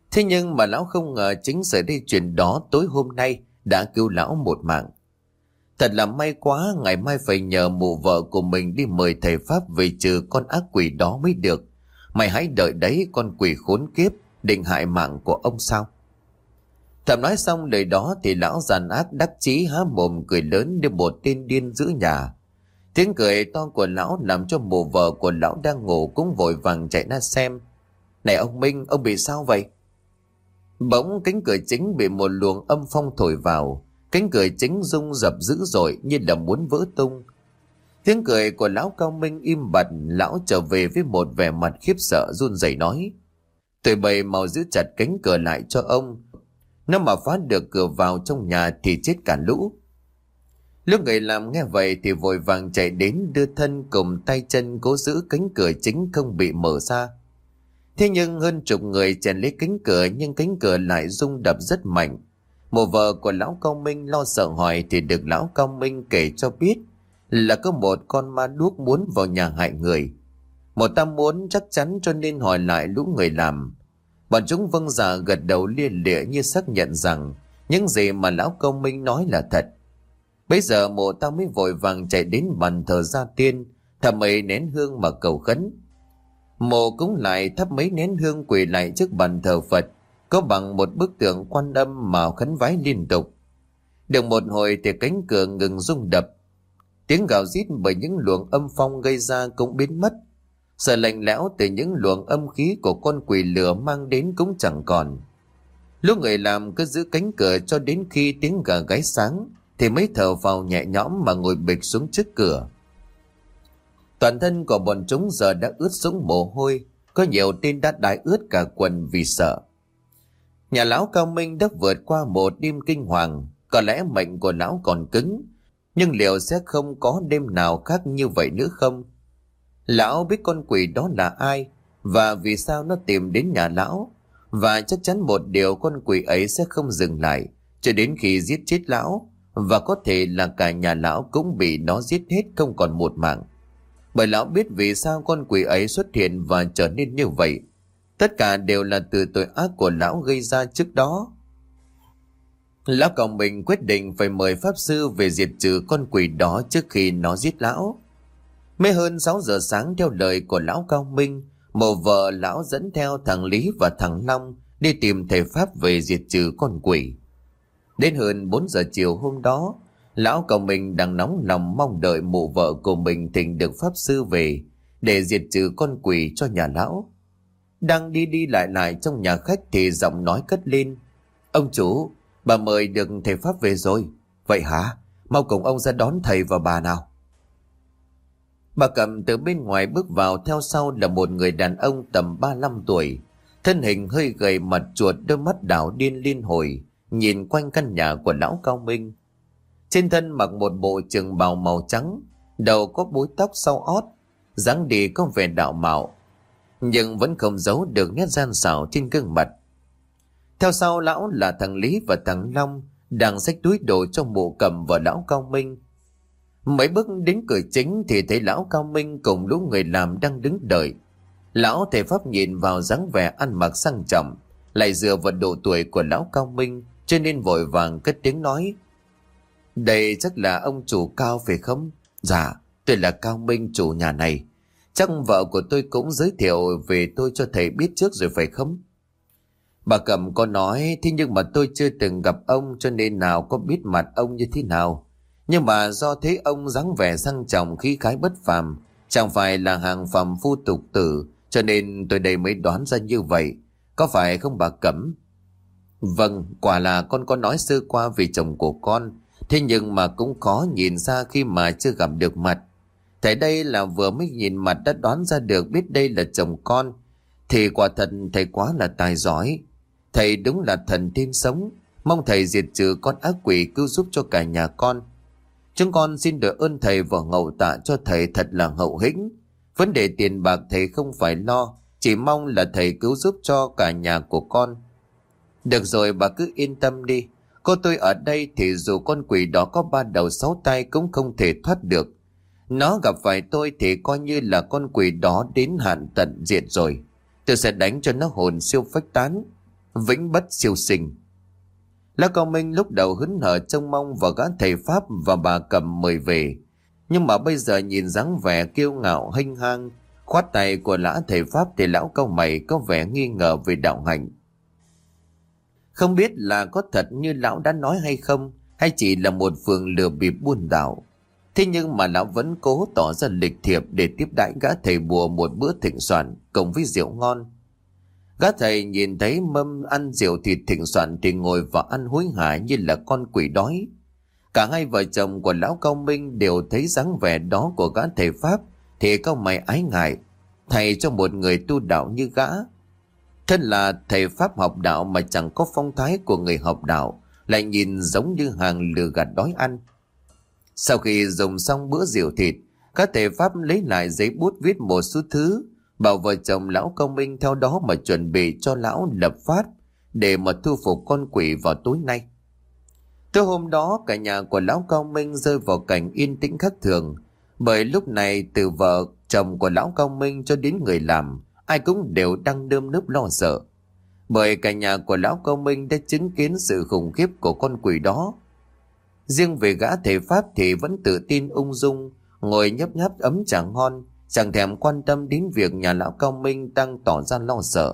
Thế nhưng mà lão không ngờ chính sợi dây chuyền đó tối hôm nay đã cứu lão một mạng. Thật là may quá, ngày mai phải nhờ mụ vợ của mình đi mời thầy Pháp về trừ con ác quỷ đó mới được. Mày hãy đợi đấy, con quỷ khốn kiếp, định hại mạng của ông sao? Thầm nói xong lời đó thì lão giàn ác đắc chí há mồm cười lớn như một tên điên giữ nhà. Tiếng cười to của lão làm cho mụ vợ của lão đang ngủ cũng vội vàng chạy ra xem. Này ông Minh, ông bị sao vậy? Bỗng cánh cửa chính bị một luồng âm phong thổi vào. Cánh cửa chính rung rập dữ dội như là muốn vỡ tung. Tiếng cười của lão Cao Minh im bặt. Lão trở về với một vẻ mặt khiếp sợ run rẩy nói: Tụi bầy mau giữ chặt cánh cửa lại cho ông. Nếu mà phá được cửa vào trong nhà thì chết cả lũ. Lúc người làm nghe vậy thì vội vàng chạy đến đưa thân cùng tay chân cố giữ cánh cửa chính không bị mở ra. Thế nhưng hơn chục người chèn lấy cánh cửa nhưng cánh cửa lại rung đập rất mạnh. Một vợ của lão Cao Minh lo sợ hỏi thì được lão Cao Minh kể cho biết là có một con ma đuốc muốn vào nhà hại người. Một tam muốn chắc chắn cho nên hỏi lại lũ người làm. Bọn chúng vâng dạ gật đầu lia lịa như xác nhận rằng những gì mà lão Cao Minh nói là thật. Bây giờ mụ tao mới vội vàng chạy đến bàn thờ gia tiên, thắp mấy nén hương mà cầu khấn. Mụ cũng lại thắp mấy nén hương quỳ lại trước bàn thờ Phật, có bằng một bức tượng Quan Âm mà khấn vái liên tục. Được một hồi thì cánh cửa ngừng rung đập. Tiếng gào rít bởi những luồng âm phong gây ra cũng biến mất. Sợ lạnh lẽo từ những luồng âm khí của con quỷ lửa mang đến cũng chẳng còn. Lúc người làm cứ giữ cánh cửa cho đến khi tiếng gà gáy sáng thì mới thở vào nhẹ nhõm mà ngồi bịch xuống trước cửa. Toàn thân của bọn chúng giờ đã ướt sũng mồ hôi, có nhiều tên đã đái ướt cả quần vì sợ. Nhà lão Cao Minh đã vượt qua một đêm kinh hoàng, có lẽ mệnh của lão còn cứng, nhưng liệu sẽ không có đêm nào khác như vậy nữa không? Lão biết con quỷ đó là ai và vì sao nó tìm đến nhà lão, và chắc chắn một điều con quỷ ấy sẽ không dừng lại cho đến khi giết chết lão, và có thể là cả nhà lão cũng bị nó giết hết không còn một mạng. Bởi lão biết vì sao con quỷ ấy xuất hiện và trở nên như vậy. Tất cả đều là từ tội ác của lão gây ra trước đó. Lão Cao Minh quyết định phải mời pháp sư về diệt trừ con quỷ đó trước khi nó giết lão. Mới hơn sáu giờ sáng theo lời của lão Cao Minh, mộ vợ lão dẫn theo thằng Lý và thằng Long đi tìm thầy pháp về diệt trừ con quỷ. Đến hơn bốn giờ chiều hôm đó, lão Cao Minh đang nóng lòng mong đợi mụ vợ của mình thỉnh được pháp sư về để diệt trừ con quỷ cho nhà lão. Đang đi đi lại lại trong nhà khách thì giọng nói cất lên: Ông chủ, bà mời được thầy pháp về rồi. Vậy hả? Mau cùng ông ra đón thầy và bà nào. Bà Cẩm từ bên ngoài bước vào, theo sau là một người đàn ông tầm ba mươi lăm tuổi, thân hình hơi gầy, mặt chuột, đôi mắt đảo điên liên hồi nhìn quanh căn nhà của lão Cao Minh. Trên thân mặc một bộ trường bào màu trắng, đầu có búi tóc sau ót, dáng đi có vẻ đạo mạo, nhưng vẫn không giấu được nét gian xảo trên gương mặt. Theo sau lão là thằng Lý và thằng Long đang xách túi đồ cho mụ Cẩm và lão Cao Minh. Mấy bước đến cửa chính thì thấy lão Cao Minh cùng lũ người làm đang đứng đợi. Lão thầy pháp nhìn vào dáng vẻ ăn mặc sang trọng, lại dựa vào độ tuổi của lão Cao Minh, cho nên vội vàng cất tiếng nói: Đây chắc là ông chủ Cao phải không? Dạ, tôi là Cao Minh, chủ nhà này. Chắc vợ của tôi cũng giới thiệu về tôi cho thầy biết trước rồi phải không? Bà Cẩm có nói, thế nhưng mà tôi chưa từng gặp ông cho nên nào có biết mặt ông như thế nào. Nhưng mà do thấy ông dáng vẻ sang trọng, khí khái bất phàm, chẳng phải là hàng phàm phu tục tử, cho nên tôi đây mới đoán ra như vậy. Có phải không bà Cẩm? Vâng, quả là con có nói sơ qua về chồng của con, thế nhưng mà cũng khó nhìn ra khi mà chưa gặp được mặt. Thầy đây là vừa mới nhìn mặt đã đoán ra được biết đây là chồng con, thì quả thật thầy quá là tài giỏi. Thầy đúng là thần tiên sống, mong thầy diệt trừ con ác quỷ, cứu giúp cho cả nhà con. Chúng con xin được ơn thầy và ngậu tạ cho thầy thật là hậu hĩnh. Vấn đề tiền bạc thầy không phải lo, chỉ mong là thầy cứu giúp cho cả nhà của con. Được rồi, bà cứ yên tâm đi. Có tôi ở đây thì dù con quỷ đó có ba đầu sáu tay cũng không thể thoát được. Nó gặp phải tôi thì coi như là con quỷ đó đến hạn tận diệt rồi. Tôi sẽ đánh cho nó hồn siêu phách tán. vĩnh bất siêu sinh. Lão Cao Minh lúc đầu hớn hở trông mong vào gã thầy Pháp và bà Cầm mời về, nhưng mà bây giờ nhìn dáng vẻ kiêu ngạo hênh hang khoát tay của lão thầy Pháp thì lão cau mày có vẻ nghi ngờ về đạo hạnh. Không biết là có thật như lão đã nói hay không, hay chỉ là một phường lừa bịp buôn đạo. Thế nhưng mà lão vẫn cố tỏ ra lịch thiệp để tiếp đãi gã thầy bùa một bữa thịnh soạn cộng với rượu ngon. Gã thầy nhìn thấy mâm ăn rượu thịt thịnh soạn thì ngồi và ăn hối hả như là con quỷ đói. Cả hai vợ chồng của lão Cao Minh đều thấy dáng vẻ đó của gã thầy Pháp thì cau mày ái ngại, thầy cho một người tu đạo như gã. Thân là thầy Pháp học đạo mà chẳng có phong thái của người học đạo, lại nhìn giống như hàng lừa gạt đói ăn. Sau khi dùng xong bữa rượu thịt, các thầy Pháp lấy lại giấy bút viết một số thứ, bảo vợ chồng lão Cao Minh theo đó mà chuẩn bị cho lão lập pháp để mà thu phục con quỷ vào tối nay. Tối hôm đó cả nhà của lão Cao Minh rơi vào cảnh yên tĩnh khác thường, bởi lúc này từ vợ chồng của lão Cao Minh cho đến người làm, ai cũng đều đang nơm nớp lo sợ. Bởi cả nhà của lão Cao Minh đã chứng kiến sự khủng khiếp của con quỷ đó. Riêng về gã thầy Pháp thì vẫn tự tin ung dung, ngồi nhấp nháp ấm trà ngon, chẳng thèm quan tâm đến việc nhà lão Cao Minh đang tỏ ra lo sợ.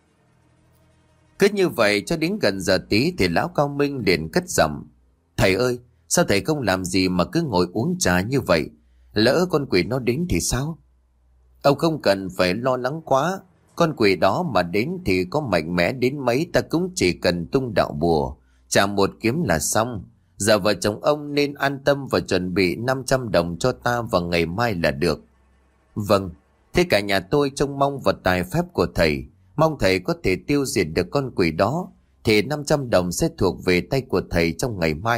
Cứ như vậy cho đến gần giờ tí thì lão Cao Minh liền cất giọng: "Thầy ơi, sao thầy không làm gì mà cứ ngồi uống trà như vậy? Lỡ con quỷ nó đến thì sao?" "Ông không cần phải lo lắng quá. Con quỷ đó mà đến thì có mạnh mẽ đến mấy ta cũng chỉ cần tung đạo bùa, trả một kiếm là xong. Giờ vợ chồng ông nên an tâm và chuẩn bị năm trăm đồng cho ta vào ngày mai là được." "Vâng, thế cả nhà tôi trông mong vào tài phép của thầy. Mong thầy có thể tiêu diệt được con quỷ đó, thì năm trăm đồng sẽ thuộc về tay của thầy trong ngày mai."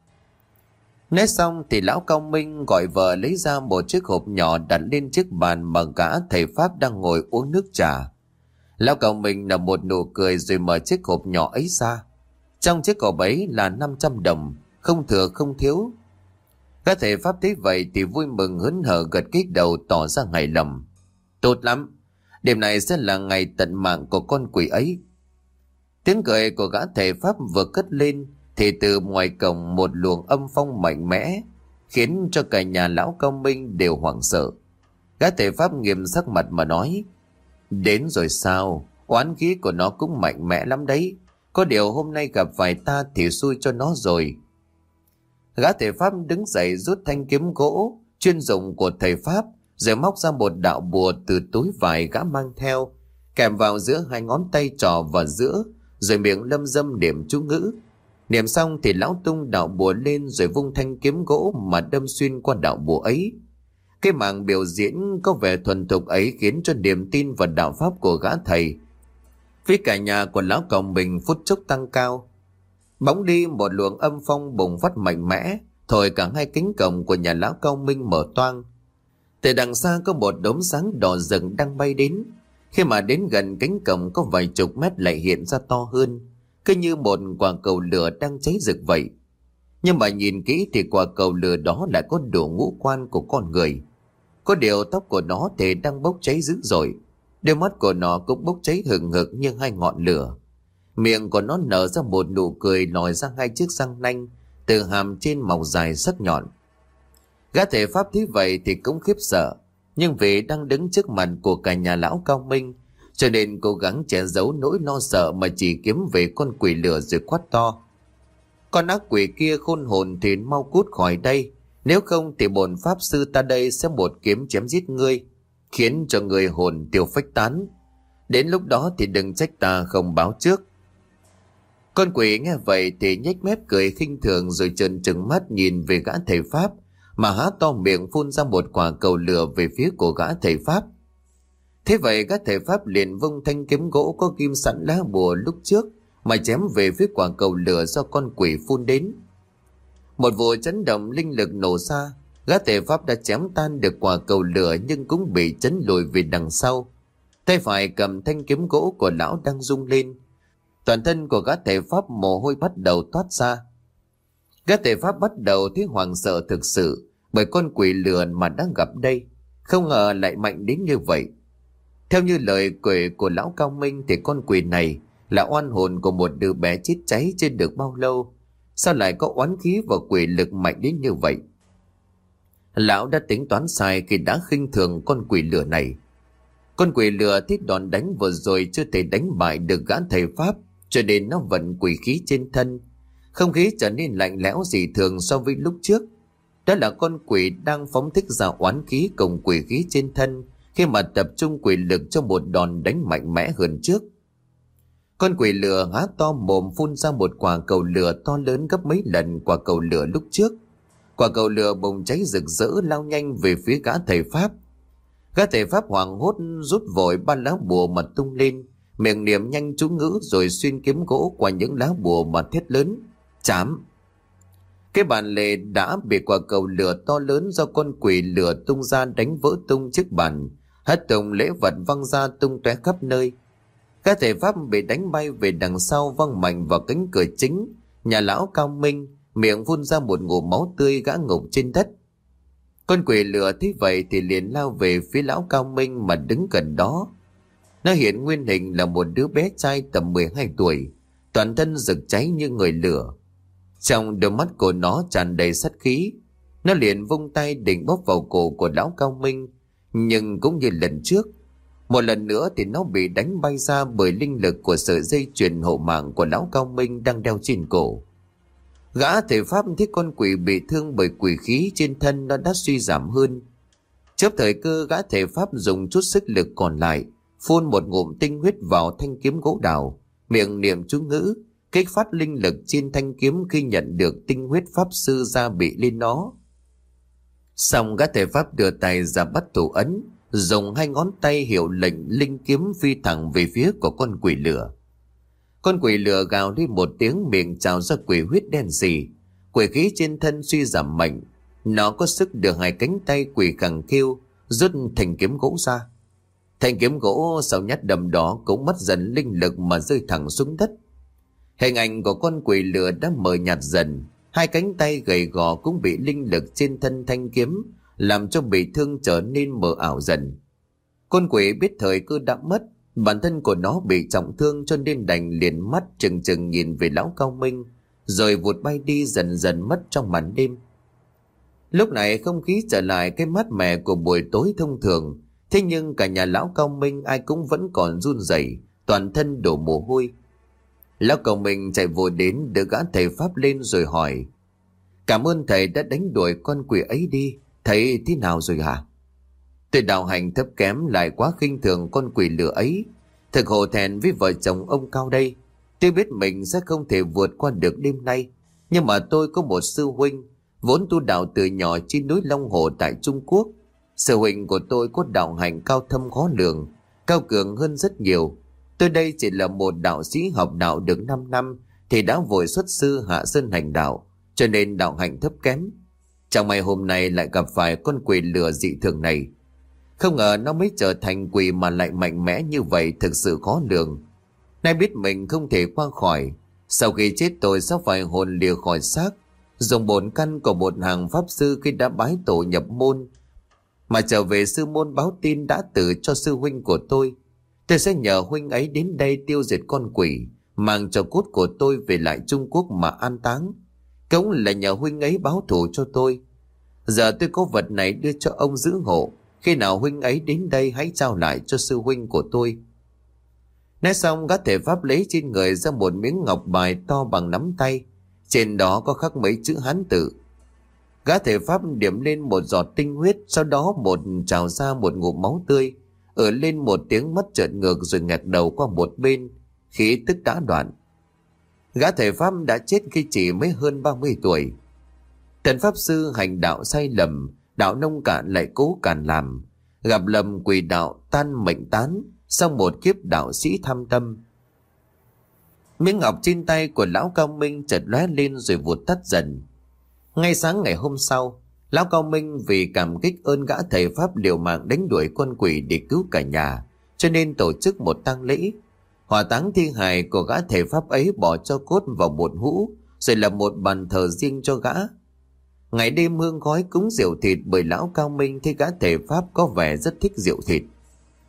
Nói xong thì lão Cao Minh gọi vợ lấy ra một chiếc hộp nhỏ đặt lên chiếc bàn mà gã thầy Pháp đang ngồi uống nước trà. Lão Cao Minh nở một nụ cười rồi mở chiếc hộp nhỏ ấy ra. Trong chiếc hộp ấy là năm trăm đồng, không thừa không thiếu. Gã thầy Pháp thấy vậy thì vui mừng hớn hở gật cái đầu tỏ ra hài lòng. "Tốt lắm, đêm này sẽ là ngày tận mạng của con quỷ ấy." Tiếng cười của gã thầy Pháp vừa cất lên thì từ ngoài cổng một luồng âm phong mạnh mẽ khiến cho cả nhà lão Cao Minh đều hoảng sợ. Gã thầy Pháp nghiêm sắc mặt mà nói: "Đến rồi sao? Oán khí của nó cũng mạnh mẽ lắm đấy. Có điều hôm nay gặp phải ta thì xui cho nó rồi." Gã thầy Pháp đứng dậy rút thanh kiếm gỗ chuyên dụng của thầy Pháp, rồi móc ra một đạo bùa từ túi vải gã mang theo, kèm vào giữa hai ngón tay trỏ và giữa, rồi miệng lâm dâm niệm chú ngữ. Niệm xong thì lão tung đạo bùa lên rồi vung thanh kiếm gỗ mà đâm xuyên qua đạo bùa ấy. Cái màn biểu diễn có vẻ thuần thục ấy khiến cho niềm tin vào đạo pháp của gã thầy với cả nhà của lão Cao Minh phút chốc tăng cao. Bỗng đi một luồng âm phong bùng phát mạnh mẽ, thổi cả hai cánh cổng của nhà lão Cao Minh mở toang. Từ đằng xa có một đốm sáng đỏ rừng đang bay đến. Khi mà đến gần cánh cổng có vài chục mét lại hiện ra to hơn, cứ như một quả cầu lửa đang cháy rực vậy. Nhưng mà nhìn kỹ thì quả cầu lửa đó lại có đủ ngũ quan của con người. Có điều tóc của nó thì đang bốc cháy dữ dội, đôi mắt của nó cũng bốc cháy hừng hực như hai ngọn lửa. Miệng của nó nở ra một nụ cười lòi ra hai chiếc răng nanh, từ hàm trên mọc dài sắc nhọn. Gã thầy Pháp thấy vậy thì cũng khiếp sợ, nhưng vì đang đứng trước mặt của cả nhà lão Cao Minh, cho nên cố gắng che giấu nỗi lo sợ mà chỉ kiếm về con quỷ lửa rồi quát to: "Con ác quỷ kia khôn hồn thì mau cút khỏi đây, nếu không thì bổn pháp sư ta đây sẽ một kiếm chém giết ngươi, khiến cho người hồn tiêu phách tán. Đến lúc đó thì đừng trách ta không báo trước." Con quỷ nghe vậy thì nhếch mép cười khinh thường rồi trợn trừng mắt nhìn về gã thầy Pháp, mà há to miệng phun ra một quả cầu lửa về phía của gã thầy Pháp. Thế vậy gã thầy Pháp liền vung thanh kiếm gỗ có ghim sẵn lá bùa lúc trước mà chém về phía quả cầu lửa do con quỷ phun đến. Một vụ chấn động linh lực nổ ra, gã thầy Pháp đã chém tan được quả cầu lửa nhưng cũng bị chấn lùi về đằng sau. Tay phải cầm thanh kiếm gỗ của lão đang rung lên, toàn thân của gã thầy Pháp mồ hôi bắt đầu toát ra. Gã thầy Pháp bắt đầu thấy hoảng sợ thực sự, bởi con quỷ lửa mà đang gặp đây không ngờ lại mạnh đến như vậy. Theo như lời quỷ của lão Cao Minh thì con quỷ này là oan hồn của một đứa bé chết cháy chưa được bao lâu. Sao lại có oán khí và quỷ lực mạnh đến như vậy? Lão đã tính toán sai khi đã khinh thường con quỷ lửa này. Con quỷ lửa thích đòn đánh vừa rồi chưa thể đánh bại được gã thầy Pháp, cho nên nó vận quỷ khí trên thân. Không khí trở nên lạnh lẽo dị thường so với lúc trước. Đó là con quỷ đang phóng thích ra oán khí cùng quỷ khí trên thân khi mà tập trung quỷ lực cho một đòn đánh mạnh mẽ hơn trước. Con quỷ lửa há to mồm phun ra một quả cầu lửa to lớn gấp mấy lần quả cầu lửa lúc trước. Quả cầu lửa bùng cháy rực rỡ lao nhanh về phía gã thầy Pháp. Gã thầy Pháp hoảng hốt rút vội ba lá bùa mà tung lên, miệng niệm nhanh chú ngữ rồi xuyên kiếm gỗ qua những lá bùa mà thét lớn: chám! Cái bàn lề đã bị quả cầu lửa to lớn do con quỷ lửa tung ra đánh vỡ tung chiếc bàn, hết thùng lễ vật văng ra tung tóe khắp nơi. Các thầy Pháp bị đánh bay về đằng sau văng mạnh vào cánh cửa chính nhà lão Cao Minh, miệng phun ra một ngụm máu tươi gã ngục trên đất. Con quỷ lửa thấy vậy thì liền lao về phía lão Cao Minh mà đứng gần đó. Nó hiện nguyên hình là một đứa bé trai tầm mười hai tuổi, toàn thân rực cháy như người lửa. Trong đôi mắt của nó tràn đầy sát khí. Nó liền vung tay định bóp vào cổ của lão Cao Minh, nhưng cũng như lần trước, một lần nữa thì nó bị đánh bay ra bởi linh lực của sợi dây chuyền hộ mạng của lão Cao Minh đang đeo trên cổ. Gã thầy Pháp thấy con quỷ bị thương bởi quỷ khí trên thân nó đã suy giảm hơn. Chớp thời cơ, gã thầy Pháp dùng chút sức lực còn lại phun một ngụm tinh huyết vào thanh kiếm gỗ đào, miệng niệm chú ngữ kích phát linh lực trên thanh kiếm khi nhận được tinh huyết pháp sư gia bị lên nó. Xong gã thầy Pháp đưa tay ra bắt thủ ấn, dùng hai ngón tay hiệu lệnh linh kiếm phi thẳng về phía của con quỷ lửa. Con quỷ lửa gào lên một tiếng, miệng trào ra quỷ huyết đen sì, quỷ khí trên thân suy giảm mạnh. Nó có sức đưa hai cánh tay quỷ khẳng kêu rút thanh kiếm gỗ ra. Thanh kiếm gỗ sau nhát đầm đó cũng mất dần linh lực mà rơi thẳng xuống đất. Hình ảnh của con quỷ lửa đã mờ nhạt dần, hai cánh tay gầy gò cũng bị linh lực trên thân thanh kiếm làm cho bị thương trở nên mờ ảo dần. Con quỷ biết thời cơ đã mất, bản thân của nó bị trọng thương cho nên đành liền mắt trừng trừng nhìn về lão Cao Minh, rồi vụt bay đi dần dần mất trong màn đêm. Lúc này không khí trở lại cái mát mẻ của buổi tối thông thường, thế nhưng cả nhà lão Cao Minh ai cũng vẫn còn run rẩy, toàn thân đổ mồ hôi. Lão Cao Minh chạy vội đến đỡ gã thầy Pháp lên rồi hỏi: cảm ơn thầy đã đánh đuổi con quỷ ấy đi, thầy thế nào rồi hả? Tôi đạo hành thấp kém lại quá khinh thường con quỷ lửa ấy, thực hổ thẹn với vợ chồng ông Cao đây. Tôi biết mình sẽ không thể vượt qua được đêm nay, nhưng mà tôi có một sư huynh vốn tu đạo từ nhỏ trên núi Long Hồ tại Trung Quốc. Sư huynh của tôi có đạo hành cao thâm khó lường, cao cường hơn rất nhiều. Tôi đây chỉ là một đạo sĩ học đạo được năm năm thì đã vội xuất sư hạ sơn hành đạo, cho nên đạo hạnh thấp kém. Chẳng may hôm nay lại gặp phải con quỷ lửa dị thường này. Không ngờ nó mới trở thành quỷ mà lại mạnh mẽ như vậy, thực sự khó lường. Nay biết mình không thể qua khỏi, sau khi chết tôi sẽ phải hồn lìa khỏi xác, dùng bổn căn của một hàng pháp sư khi đã bái tổ nhập môn mà trở về sư môn báo tin đã tử cho sư huynh của tôi. Tôi sẽ nhờ huynh ấy đến đây tiêu diệt con quỷ, mang cho cốt của tôi về lại Trung Quốc mà an táng. Cũng là nhờ huynh ấy báo thù cho tôi. Giờ tôi có vật này đưa cho ông giữ hộ, khi nào huynh ấy đến đây hãy trao lại cho sư huynh của tôi. Nói xong gã thầy Pháp lấy trên người ra một miếng ngọc bài to bằng nắm tay, trên đó có khắc mấy chữ Hán tự. Gã thầy Pháp điểm lên một giọt tinh huyết, sau đó một trào ra một ngụm máu tươi, ở lên một tiếng mất chợt ngược rồi ngẹt đầu qua một bên, khí tức đã đoạn. Gã thầy Pháp đã chết khi chỉ mới hơn ba mươi tuổi. Thần pháp sư hành đạo sai lầm, đạo nông cạn lại cố càn làm, gặp lầm quỷ đạo tan mệnh tán, sau một kiếp đạo sĩ tham tâm. Miếng ngọc trên tay của lão Cao Minh chợt lóe lên rồi vụt tắt dần. Ngay sáng ngày hôm sau, lão Cao Minh vì cảm kích ơn gã thầy Pháp liều mạng đánh đuổi con quỷ để cứu cả nhà, cho nên tổ chức một tang lễ. Hỏa táng thi hài của gã thầy Pháp ấy, bỏ cho cốt vào một hũ, rồi lập một bàn thờ riêng cho gã. Ngày đêm hương khói cúng rượu thịt, bởi lão Cao Minh thấy gã thầy Pháp có vẻ rất thích rượu thịt.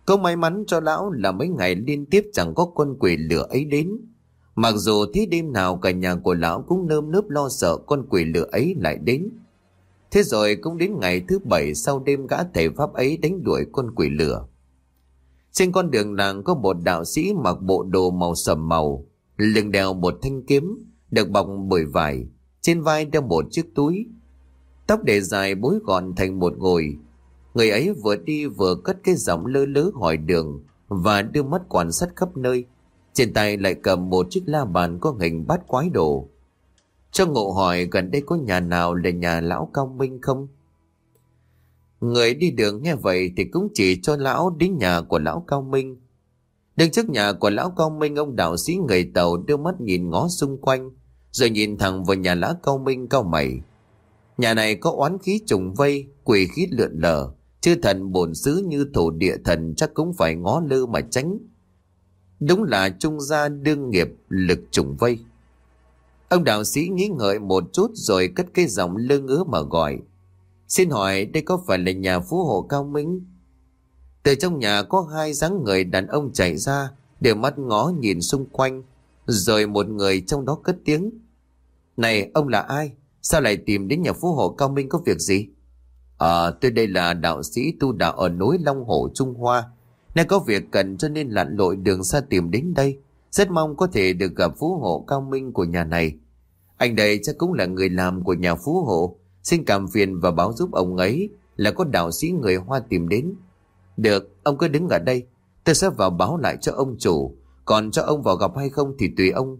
Có may mắn cho lão là mấy ngày liên tiếp chẳng có con quỷ lửa ấy đến. Mặc dù thế đêm nào cả nhà của lão cũng nơm nớp lo sợ con quỷ lửa ấy lại đến. Thế rồi cũng đến ngày thứ bảy sau đêm gã thầy pháp ấy đánh đuổi con quỷ lửa. Trên con đường làng có một đạo sĩ mặc bộ đồ màu sẫm màu, lưng đeo một thanh kiếm được bọc bởi vải, trên vai đeo một chiếc túi, tóc để dài búi gọn thành một gồi. Người ấy vừa đi vừa cất cái giọng lơ lớ hỏi đường và đưa mắt quan sát khắp nơi. Trên tay lại cầm một chiếc la bàn có hình bát quái đồ. Cho Ngộ hỏi gần đây có nhà nào là nhà lão Cao Minh không? Người đi đường nghe vậy thì cũng chỉ cho lão đến nhà của lão Cao Minh. Đứng trước nhà của lão Cao Minh, ông đạo sĩ người Tàu đưa mắt nhìn ngó xung quanh, rồi nhìn thẳng vào nhà lão Cao Minh cau mày. Nhà này có oán khí trùng vây, quỷ khí lượn lờ, chư thần bổn xứ như thổ địa thần chắc cũng phải ngó lơ mà tránh. Đúng là trung gia đương nghiệp lực trùng vây. Ông đạo sĩ nghĩ ngợi một chút rồi cất cái giọng lơ ngớ mà gọi. Xin hỏi đây có phải là nhà phú hộ Cao Minh? Từ trong nhà có hai dáng người đàn ông chạy ra, đều mắt ngó nhìn xung quanh, rồi một người trong đó cất tiếng. Này, ông là ai? Sao lại tìm đến nhà phú hộ Cao Minh, có việc gì? Ờ, tôi đây là đạo sĩ tu đạo ở núi Long Hổ Trung Hoa. Nay có việc cần cho nên lặn lội đường xa tìm đến đây. Rất mong có thể được gặp phú hộ Cao Minh của nhà này. Anh đây chắc cũng là người làm của nhà phú hộ. Xin cảm phiền và báo giúp ông ấy là có đạo sĩ người Hoa tìm đến. Được, ông cứ đứng ở đây, tôi sẽ vào báo lại cho ông chủ. Còn cho ông vào gặp hay không thì tùy ông.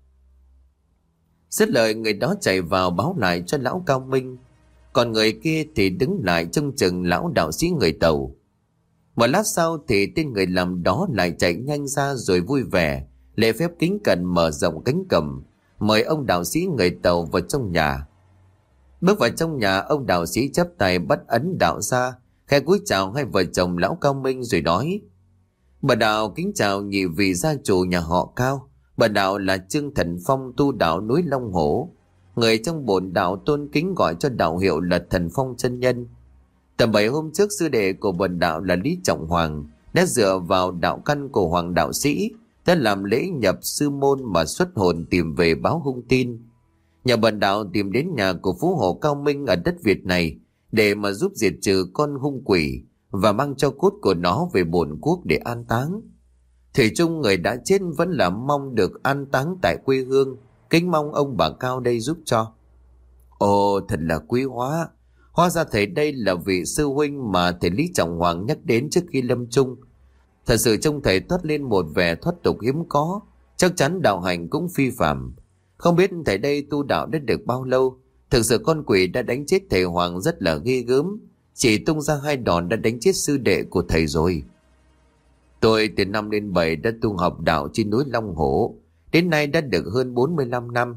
Dứt lời, người đó chạy vào báo lại cho lão Cao Minh. Còn người kia thì đứng lại trông chừng lão đạo sĩ người Tàu. Một lát sau thì tên người làm đó lại chạy nhanh ra rồi vui vẻ lễ phép kính cẩn mở rộng cánh cổng, mời ông đạo sĩ người Tàu vào trong nhà. Bước vào trong nhà, ông đạo sĩ chắp tay bắt ấn đạo ra, khẽ cúi chào hai vợ chồng lão Cao Minh rồi nói: Bà đạo kính chào nhị vị gia chủ nhà họ Cao. Bà đạo là Trương Thần Phong, tu đạo núi Long Hổ. Người trong bổn đạo tôn kính gọi cho đạo hiệu là Thần Phong chân nhân. Tầm bảy hôm trước, sư đệ của bổn đạo là Lý Trọng Hoàng đã dựa vào đạo căn của Hoàng đạo sĩ, đã làm lễ nhập sư môn mà xuất hồn tìm về báo hung tin. Nhà bần đạo tìm đến nhà của phú hộ Cao Minh ở đất Việt này để mà giúp diệt trừ con hung quỷ và mang cho cốt của nó về bổn quốc để an táng. Thủy chung người đã chết vẫn là mong được an táng tại quê hương, kính mong ông bà Cao đây giúp cho. Ồ, thật là quý hóa. Hóa ra thầy đây là vị sư huynh mà thầy Lý Trọng Hoàng nhắc đến trước khi lâm chung. Thật sự trông thầy toát lên một vẻ thoát tục hiếm có, chắc chắn đạo hành cũng phi phàm. Không biết thầy đây tu đạo đã được bao lâu. Thực sự con quỷ đã đánh chết thầy Hoàng rất là ghê gớm, chỉ tung ra hai đòn đã đánh chết sư đệ của thầy rồi. Tôi từ năm lên bảy đã tu học đạo trên núi Long Hổ, đến nay đã được hơn bốn mươi lăm năm.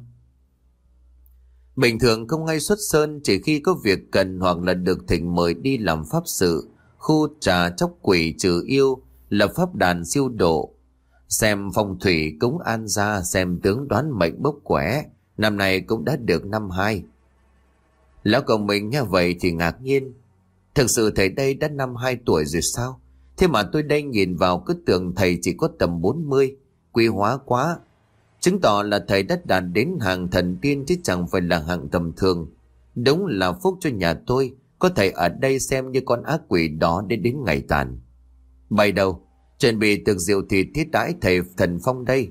Bình thường không hay xuất sơn, chỉ khi có việc cần hoặc là được thỉnh mời đi làm pháp sự, khu trà chóc quỷ trừ yêu, lập pháp đàn siêu độ, xem phong thủy cúng an gia, xem tướng đoán mệnh bốc quẻ. Năm nay cũng đã được năm hai. Lão Cộng Minh nghe vậy thì ngạc nhiên. Thực sự thầy đây đã năm hai tuổi rồi sao? Thế mà tôi đây nhìn vào cứ tưởng thầy chỉ có tầm bốn mươi. Quý hóa quá. Chứng tỏ là thầy đã đạt đến hàng thần tiên chứ chẳng phải là hạng tầm thường. Đúng là phúc cho nhà tôi, có thầy ở đây xem như con ác quỷ đó đến đến ngày tàn. Bày đầu, chuẩn bị tiệc rượu thịt thiết đãi thầy Thần Phong đây.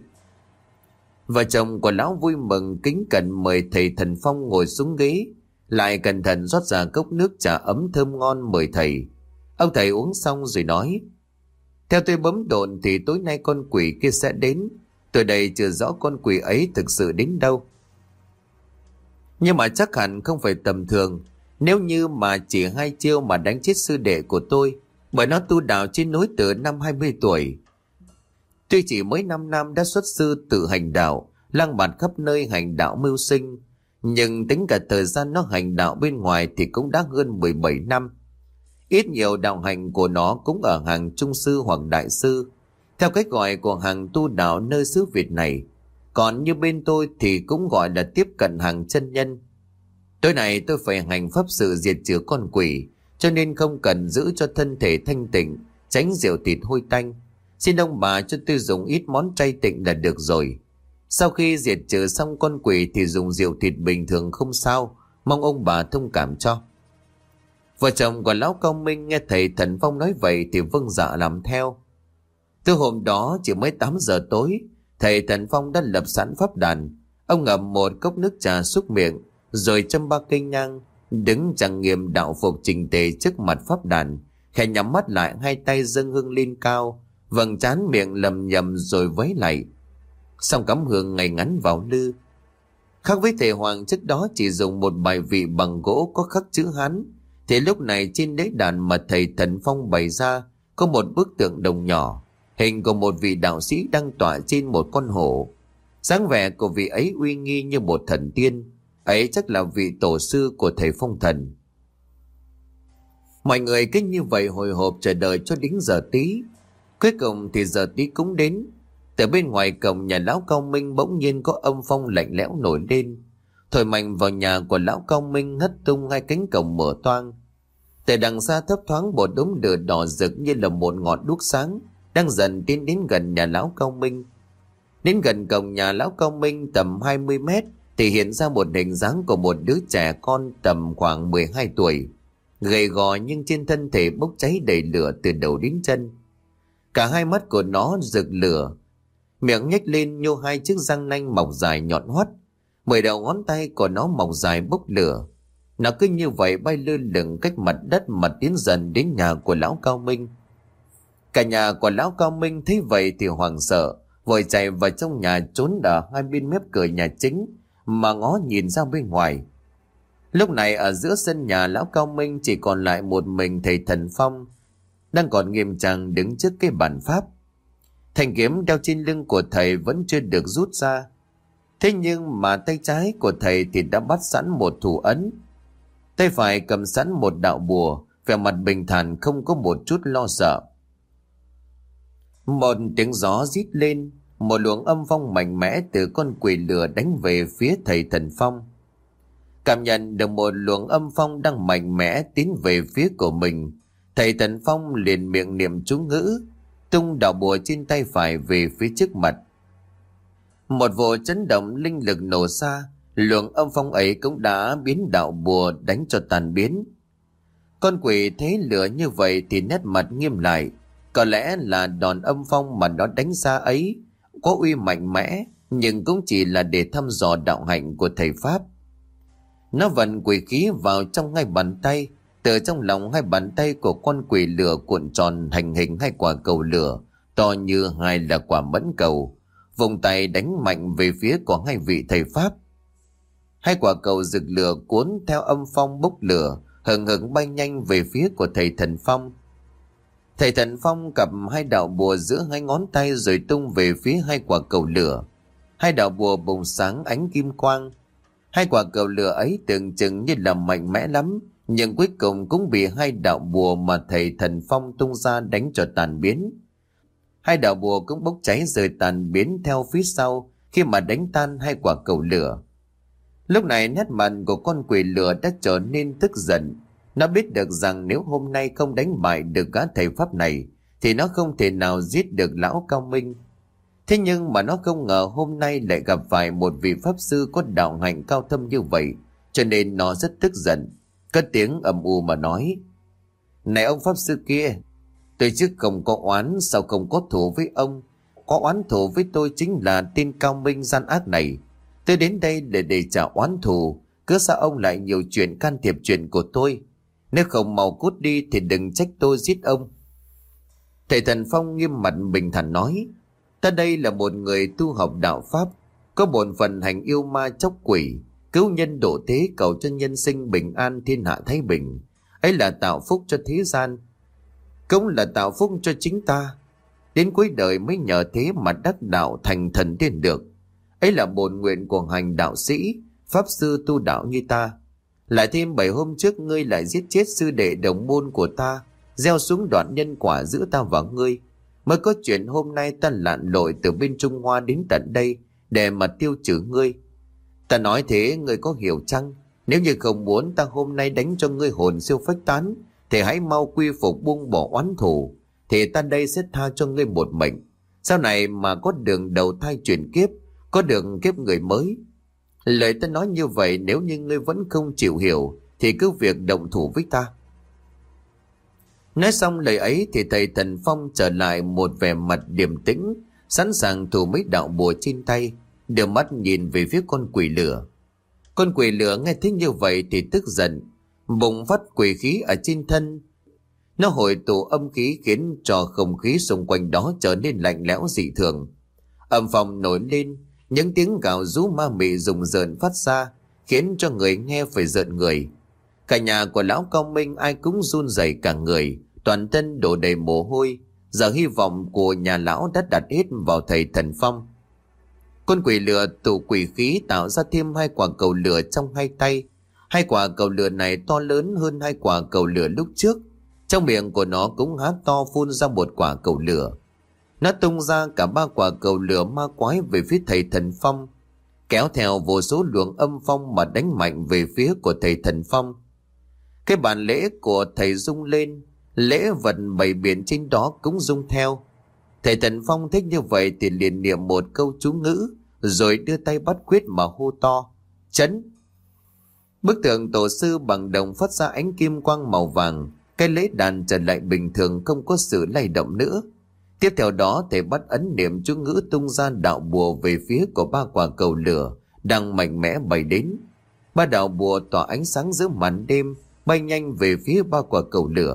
Vợ chồng của lão vui mừng kính cẩn mời thầy Thần Phong ngồi xuống ghế, lại cẩn thận rót ra cốc nước trà ấm thơm ngon mời thầy. Ông thầy uống xong rồi nói: Theo tôi bấm độn thì tối nay con quỷ kia sẽ đến. Tôi đây chưa rõ con quỷ ấy thực sự đến đâu, nhưng mà chắc hẳn không phải tầm thường. Nếu như mà chỉ hai chiêu mà đánh chết sư đệ của tôi, bởi nó tu đạo trên núi từ năm hai mươi tuổi. Tuy chỉ mới năm năm đã xuất sư tự hành đạo, lang bạt khắp nơi hành đạo mưu sinh, nhưng tính cả thời gian nó hành đạo bên ngoài thì cũng đã hơn mười bảy năm. Ít nhiều đạo hành của nó cũng ở hàng trung sư hoặc đại sư, theo cách gọi của hàng tu đạo nơi xứ Việt này. Còn như bên tôi thì cũng gọi là tiếp cận hàng chân nhân. Tối nay tôi phải hành pháp sự diệt trừ con quỷ, cho nên không cần giữ cho thân thể thanh tịnh, tránh rượu thịt hôi tanh. Xin ông bà cho tôi dùng ít món chay tịnh là được rồi. Sau khi diệt trừ xong con quỷ thì dùng rượu thịt bình thường không sao, mong ông bà thông cảm cho. Vợ chồng của lão Cao Minh nghe thầy Thần Phong nói vậy thì vâng dạ làm theo. Từ hôm đó chỉ mới tám giờ tối, thầy Thần Phong đã lập sẵn pháp đàn. Ông ngậm một cốc nước trà xúc miệng, rồi châm ba cây nhang, đứng trang nghiêm đạo phục chỉnh tề trước mặt pháp đàn, khẽ nhắm mắt lại, hai tay dâng hương lên cao, vầng trán miệng lầm nhầm rồi vẫy lại. Xong cắm hương ngày ngắn vào lư. Khác với thầy Hoàng trước đó chỉ dùng một bài vị bằng gỗ có khắc chữ Hán, thì lúc này trên đế đàn mà thầy Thần Phong bày ra có một bức tượng đồng nhỏ, hình của một vị đạo sĩ đang tọa trên một con hổ. Dáng vẻ của vị ấy uy nghi như một thần tiên, ấy chắc là vị tổ sư của thầy Phong Thần. Mọi người cứ như vậy hồi hộp chờ đợi cho đến giờ tí. Cuối cùng thì giờ tí cũng đến. Từ bên ngoài cổng nhà lão Cao Minh bỗng nhiên có âm phong lạnh lẽo nổi lên, thổi mạnh vào nhà của lão Cao Minh, hất tung hai cánh cổng mở toang. Từ đằng xa thấp thoáng một đống lửa đỏ rực như là một ngọn đuốc sáng đang dần tiến đến gần nhà lão Cao Minh. Đến gần cổng nhà lão Cao Minh tầm hai mươi mét thì hiện ra một hình dáng của một đứa trẻ con tầm khoảng mười hai tuổi, gầy gò nhưng trên thân thể bốc cháy đầy lửa từ đầu đến chân. Cả hai mắt của nó rực lửa, miệng nhếch lên nhô hai chiếc răng nanh mọc dài nhọn hoắt, mười đầu ngón tay của nó mọc dài bốc lửa. Nó cứ như vậy bay lơ lửng cách mặt đất mà tiến dần đến nhà của lão Cao Minh. Cả nhà của lão Cao Minh thấy vậy thì hoảng sợ, vội chạy vào trong nhà trốn ở hai bên mép cửa nhà chính mà ngó nhìn ra bên ngoài. Lúc này ở giữa sân nhà lão Cao Minh chỉ còn lại một mình thầy Thần Phong đang còn nghiêm trang đứng trước cái bàn pháp. Thanh kiếm đeo trên lưng của thầy vẫn chưa được rút ra, thế nhưng mà tay trái của thầy thì đã bắt sẵn một thủ ấn, tay phải cầm sẵn một đạo bùa, vẻ mặt bình thản không có một chút lo sợ. Một tiếng gió rít lên, một luồng âm phong mạnh mẽ từ con quỷ lửa đánh về phía thầy Thần Phong. Cảm nhận được một luồng âm phong đang mạnh mẽ tiến về phía của mình, thầy Thần Phong liền miệng niệm chú ngữ, tung đạo bùa trên tay phải về phía trước mặt. Một vụ chấn động linh lực nổ ra, luồng âm phong ấy cũng đã biến đạo bùa đánh cho tàn biến. Con quỷ thấy lửa như vậy thì nét mặt nghiêm lại. Có lẽ là đòn âm phong mà nó đánh ra ấy có uy mạnh mẽ, nhưng cũng chỉ là để thăm dò đạo hạnh của thầy Pháp. Nó vận quỷ khí vào trong hai bàn tay, từ trong lòng hai bàn tay của con quỷ lửa cuộn tròn thành hình hai quả cầu lửa to như hai là quả mẫn cầu, vùng tay đánh mạnh về phía của hai vị thầy Pháp. Hai quả cầu rực lửa cuốn theo âm phong bốc lửa, hừng hực bay nhanh về phía của thầy Thần Phong. Thầy Thần Phong cặp hai đạo bùa giữa hai ngón tay rồi tung về phía hai quả cầu lửa. Hai đạo bùa bùng sáng ánh kim quang. Hai quả cầu lửa ấy tưởng chừng như là mạnh mẽ lắm, nhưng cuối cùng cũng bị hai đạo bùa mà thầy Thần Phong tung ra đánh cho tàn biến. Hai đạo bùa cũng bốc cháy rồi tàn biến theo phía sau khi mà đánh tan hai quả cầu lửa. Lúc này nét mặt của con quỷ lửa đã trở nên tức giận. Nó biết được rằng nếu hôm nay không đánh bại được gã thầy Pháp này thì nó không thể nào giết được lão Cao Minh. Thế nhưng mà nó không ngờ hôm nay lại gặp phải một vị Pháp Sư có đạo hạnh cao thâm như vậy, cho nên nó rất tức giận, cất tiếng ầm u mà nói: "Này ông Pháp Sư kia, tôi trước không có oán, sao không có thù với ông? Có oán thù với tôi chính là tên Cao Minh gian ác này. Tôi đến đây để để trả oán thù, cứ sao ông lại nhiều chuyện can thiệp chuyện của tôi? Nếu không mau cút đi thì đừng trách tôi giết ông." Thầy Thần Phong nghiêm mặt bình thản nói: "Ta đây là một người tu học đạo Pháp, có bổn phận hành yêu ma chóc quỷ, cứu nhân độ thế, cầu cho nhân sinh bình an, thiên hạ thái bình. Ấy là tạo phúc cho thế gian, cũng là tạo phúc cho chính ta. Đến cuối đời mới nhờ thế mà đắc đạo thành thần tiên được. Ấy là bổn nguyện của hành đạo sĩ, Pháp Sư tu đạo như ta. Lại thêm bảy hôm trước ngươi lại giết chết sư đệ đồng môn của ta, gieo xuống đoạn nhân quả giữa ta và ngươi. Mới có chuyện hôm nay ta lặn lội từ bên Trung Hoa đến tận đây để mà tiêu trừ ngươi. Ta nói thế ngươi có hiểu chăng? Nếu như không muốn ta hôm nay đánh cho ngươi hồn siêu phách tán thì hãy mau quy phục buông bỏ oán thù. thì ta đây sẽ tha cho ngươi một mệnh. Sau này mà có đường đầu thai chuyển kiếp, có đường kiếp người mới. Lời ta nói như vậy, nếu như ngươi vẫn không chịu hiểu thì cứ việc động thủ với ta. Nói xong lời ấy thì thầy Thần Phong trở lại một vẻ mặt điềm tĩnh, sẵn sàng thủ mấy đạo bùa trên tay, đưa mắt nhìn về phía con quỷ lửa. Con quỷ lửa nghe thấy như vậy thì tức giận, bùng phát quỷ khí ở trên thân. Nó hội tụ âm khí khiến cho không khí xung quanh đó trở nên lạnh lẽo dị thường. Âm phong nổi lên, những tiếng gào rú ma mị rùng rợn phát ra, khiến cho người nghe phải rợn người. Cả nhà của lão Cao Minh ai cũng run rẩy cả người, toàn thân đổ đầy mồ hôi. Giờ hy vọng của nhà lão đã đặt hết vào thầy Thần Phong. Con quỷ lửa tụ quỷ khí tạo ra thêm hai quả cầu lửa trong hai tay. Hai quả cầu lửa này to lớn hơn hai quả cầu lửa lúc trước. Trong miệng của nó cũng há to phun ra một quả cầu lửa. Nó tung ra cả ba quả cầu lửa ma quái về phía thầy Thần Phong, kéo theo vô số luồng âm phong mà đánh mạnh về phía của thầy Thần Phong. Cái bàn lễ của thầy rung lên, lễ vật bày biện trên đó cũng rung theo. Thầy Thần Phong thích như vậy thì liền niệm một câu chú ngữ, rồi đưa tay bắt quyết mà hô to: chấn! Bức tượng tổ sư bằng đồng phát ra ánh kim quang màu vàng. Cái lễ đàn trở lại bình thường, không có sự lay động nữa. Tiếp theo đó thầy bắt ấn niệm chú ngữ, tung ra đạo bùa về phía của ba quả cầu lửa đang mạnh mẽ bay đến. Ba đạo bùa tỏa ánh sáng giữa màn đêm, bay nhanh về phía ba quả cầu lửa.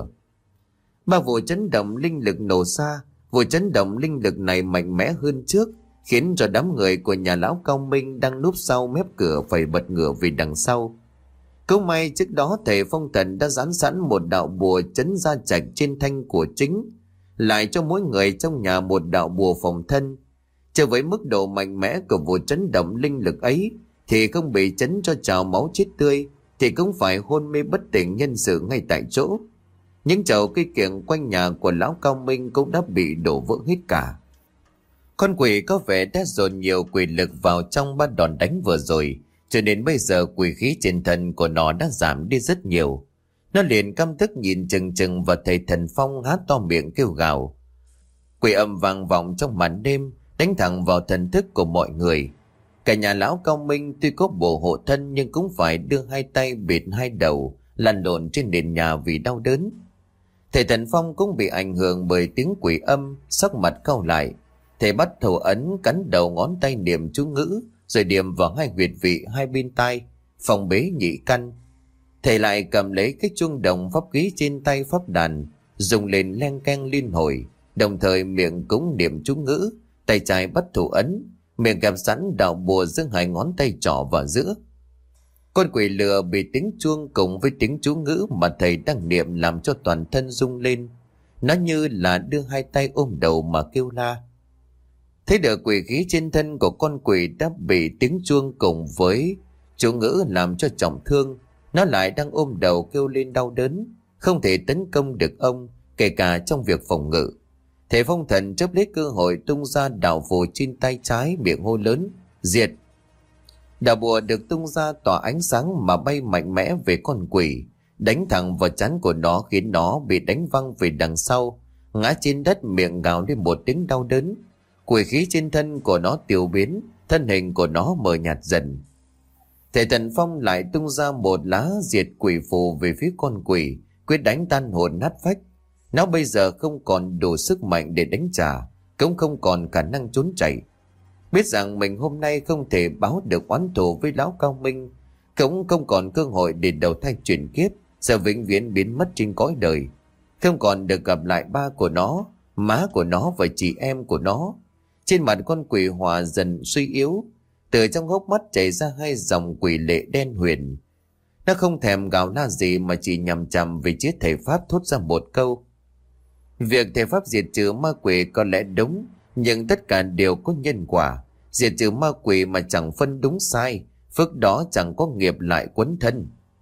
Ba vụ chấn động linh lực nổ ra. Vụ chấn động linh lực này mạnh mẽ hơn trước, khiến cho đám người của nhà lão Cao Minh đang núp sau mép cửa phải bật ngửa về đằng sau. Cũng may trước đó thầy Phong Thần đã dán sẵn một đạo bùa chấn gia trạch trên thanh của chính, lại cho mỗi người trong nhà một đạo bùa phòng thân. Chờ với mức độ mạnh mẽ của vụ chấn động linh lực ấy thì không bị chấn cho trào máu chết tươi thì cũng phải hôn mê bất tỉnh nhân sự ngay tại chỗ. Những chậu cây kiểng quanh nhà của lão Cao Minh cũng đã bị đổ vỡ hết cả. Con quỷ có vẻ đã dồn nhiều quỷ lực vào trong ba đòn đánh vừa rồi, cho nên bây giờ quỷ khí trên thân của nó đã giảm đi rất nhiều. Nó liền căm tức nhìn chừng chừng vào thầy Thần Phong, há to miệng kêu gào. Quỷ âm vang vọng trong màn đêm, đánh thẳng vào thần thức của mọi người. Cả nhà lão Cao Minh tuy có bùa hộ thân nhưng cũng phải đưa hai tay bịt hai đầu, lăn lộn trên nền nhà vì đau đớn. Thầy Thần Phong cũng bị ảnh hưởng bởi tiếng quỷ âm, sắc mặt cau lại. Thầy bắt thủ ấn cắn đầu ngón tay niệm chú ngữ, rồi điểm vào hai huyệt vị hai bên tai, phòng bế nhị căn. Thầy lại cầm lấy cái chuông đồng pháp khí trên tay pháp đàn, dùng lên len keng liên hồi, đồng thời miệng cũng niệm chú ngữ, tay trái bắt thủ ấn, miệng kẹp sẵn đạo bùa giữa hai ngón tay trỏ vào giữa. Con quỷ lửa bị tiếng chuông cùng với tiếng chú ngữ mà thầy đang niệm làm cho toàn thân rung lên. Nó như là đưa hai tay ôm đầu mà kêu la. Thấy được quỷ khí trên thân của con quỷ đã bị tiếng chuông cùng với chú ngữ làm cho trọng thương, nó lại đang ôm đầu kêu lên đau đớn, không thể tấn công được ông, kể cả trong việc phòng ngự. Thầy Phong Thần chớp lấy cơ hội tung ra đạo phù trên tay trái, miệng hô lớn: diệt! Đạo bùa được tung ra tỏa ánh sáng mà bay mạnh mẽ về con quỷ, đánh thẳng vào trán của nó khiến nó bị đánh văng về đằng sau, ngã trên đất miệng gào lên một tiếng đau đớn. Quỷ khí trên thân của nó tiêu biến, thân hình của nó mờ nhạt dần. Thầy Thần Phong lại tung ra một lá diệt quỷ phù về phía con quỷ, quyết đánh tan hồn nát phách. Nó bây giờ không còn đủ sức mạnh để đánh trả, cũng không còn khả năng trốn chạy. Biết rằng mình hôm nay không thể báo được oán thù với lão Cao Minh, cũng không còn cơ hội để đầu thai chuyển kiếp, sẽ vĩnh viễn biến mất trên cõi đời. Không còn được gặp lại ba của nó, má của nó và chị em của nó. Trên mặt con quỷ hòa dần suy yếu, từ trong hốc mắt chảy ra hai dòng quỷ lệ đen huyền. Nó không thèm gào la gì mà chỉ nhằm chằm về chiếc thầy Pháp thốt ra một câu: việc thầy Pháp diệt trừ ma quỷ có lẽ đúng, nhưng tất cả đều có nhân quả. Diệt trừ ma quỷ mà chẳng phân đúng sai, phước đó chẳng có nghiệp lại quấn thân.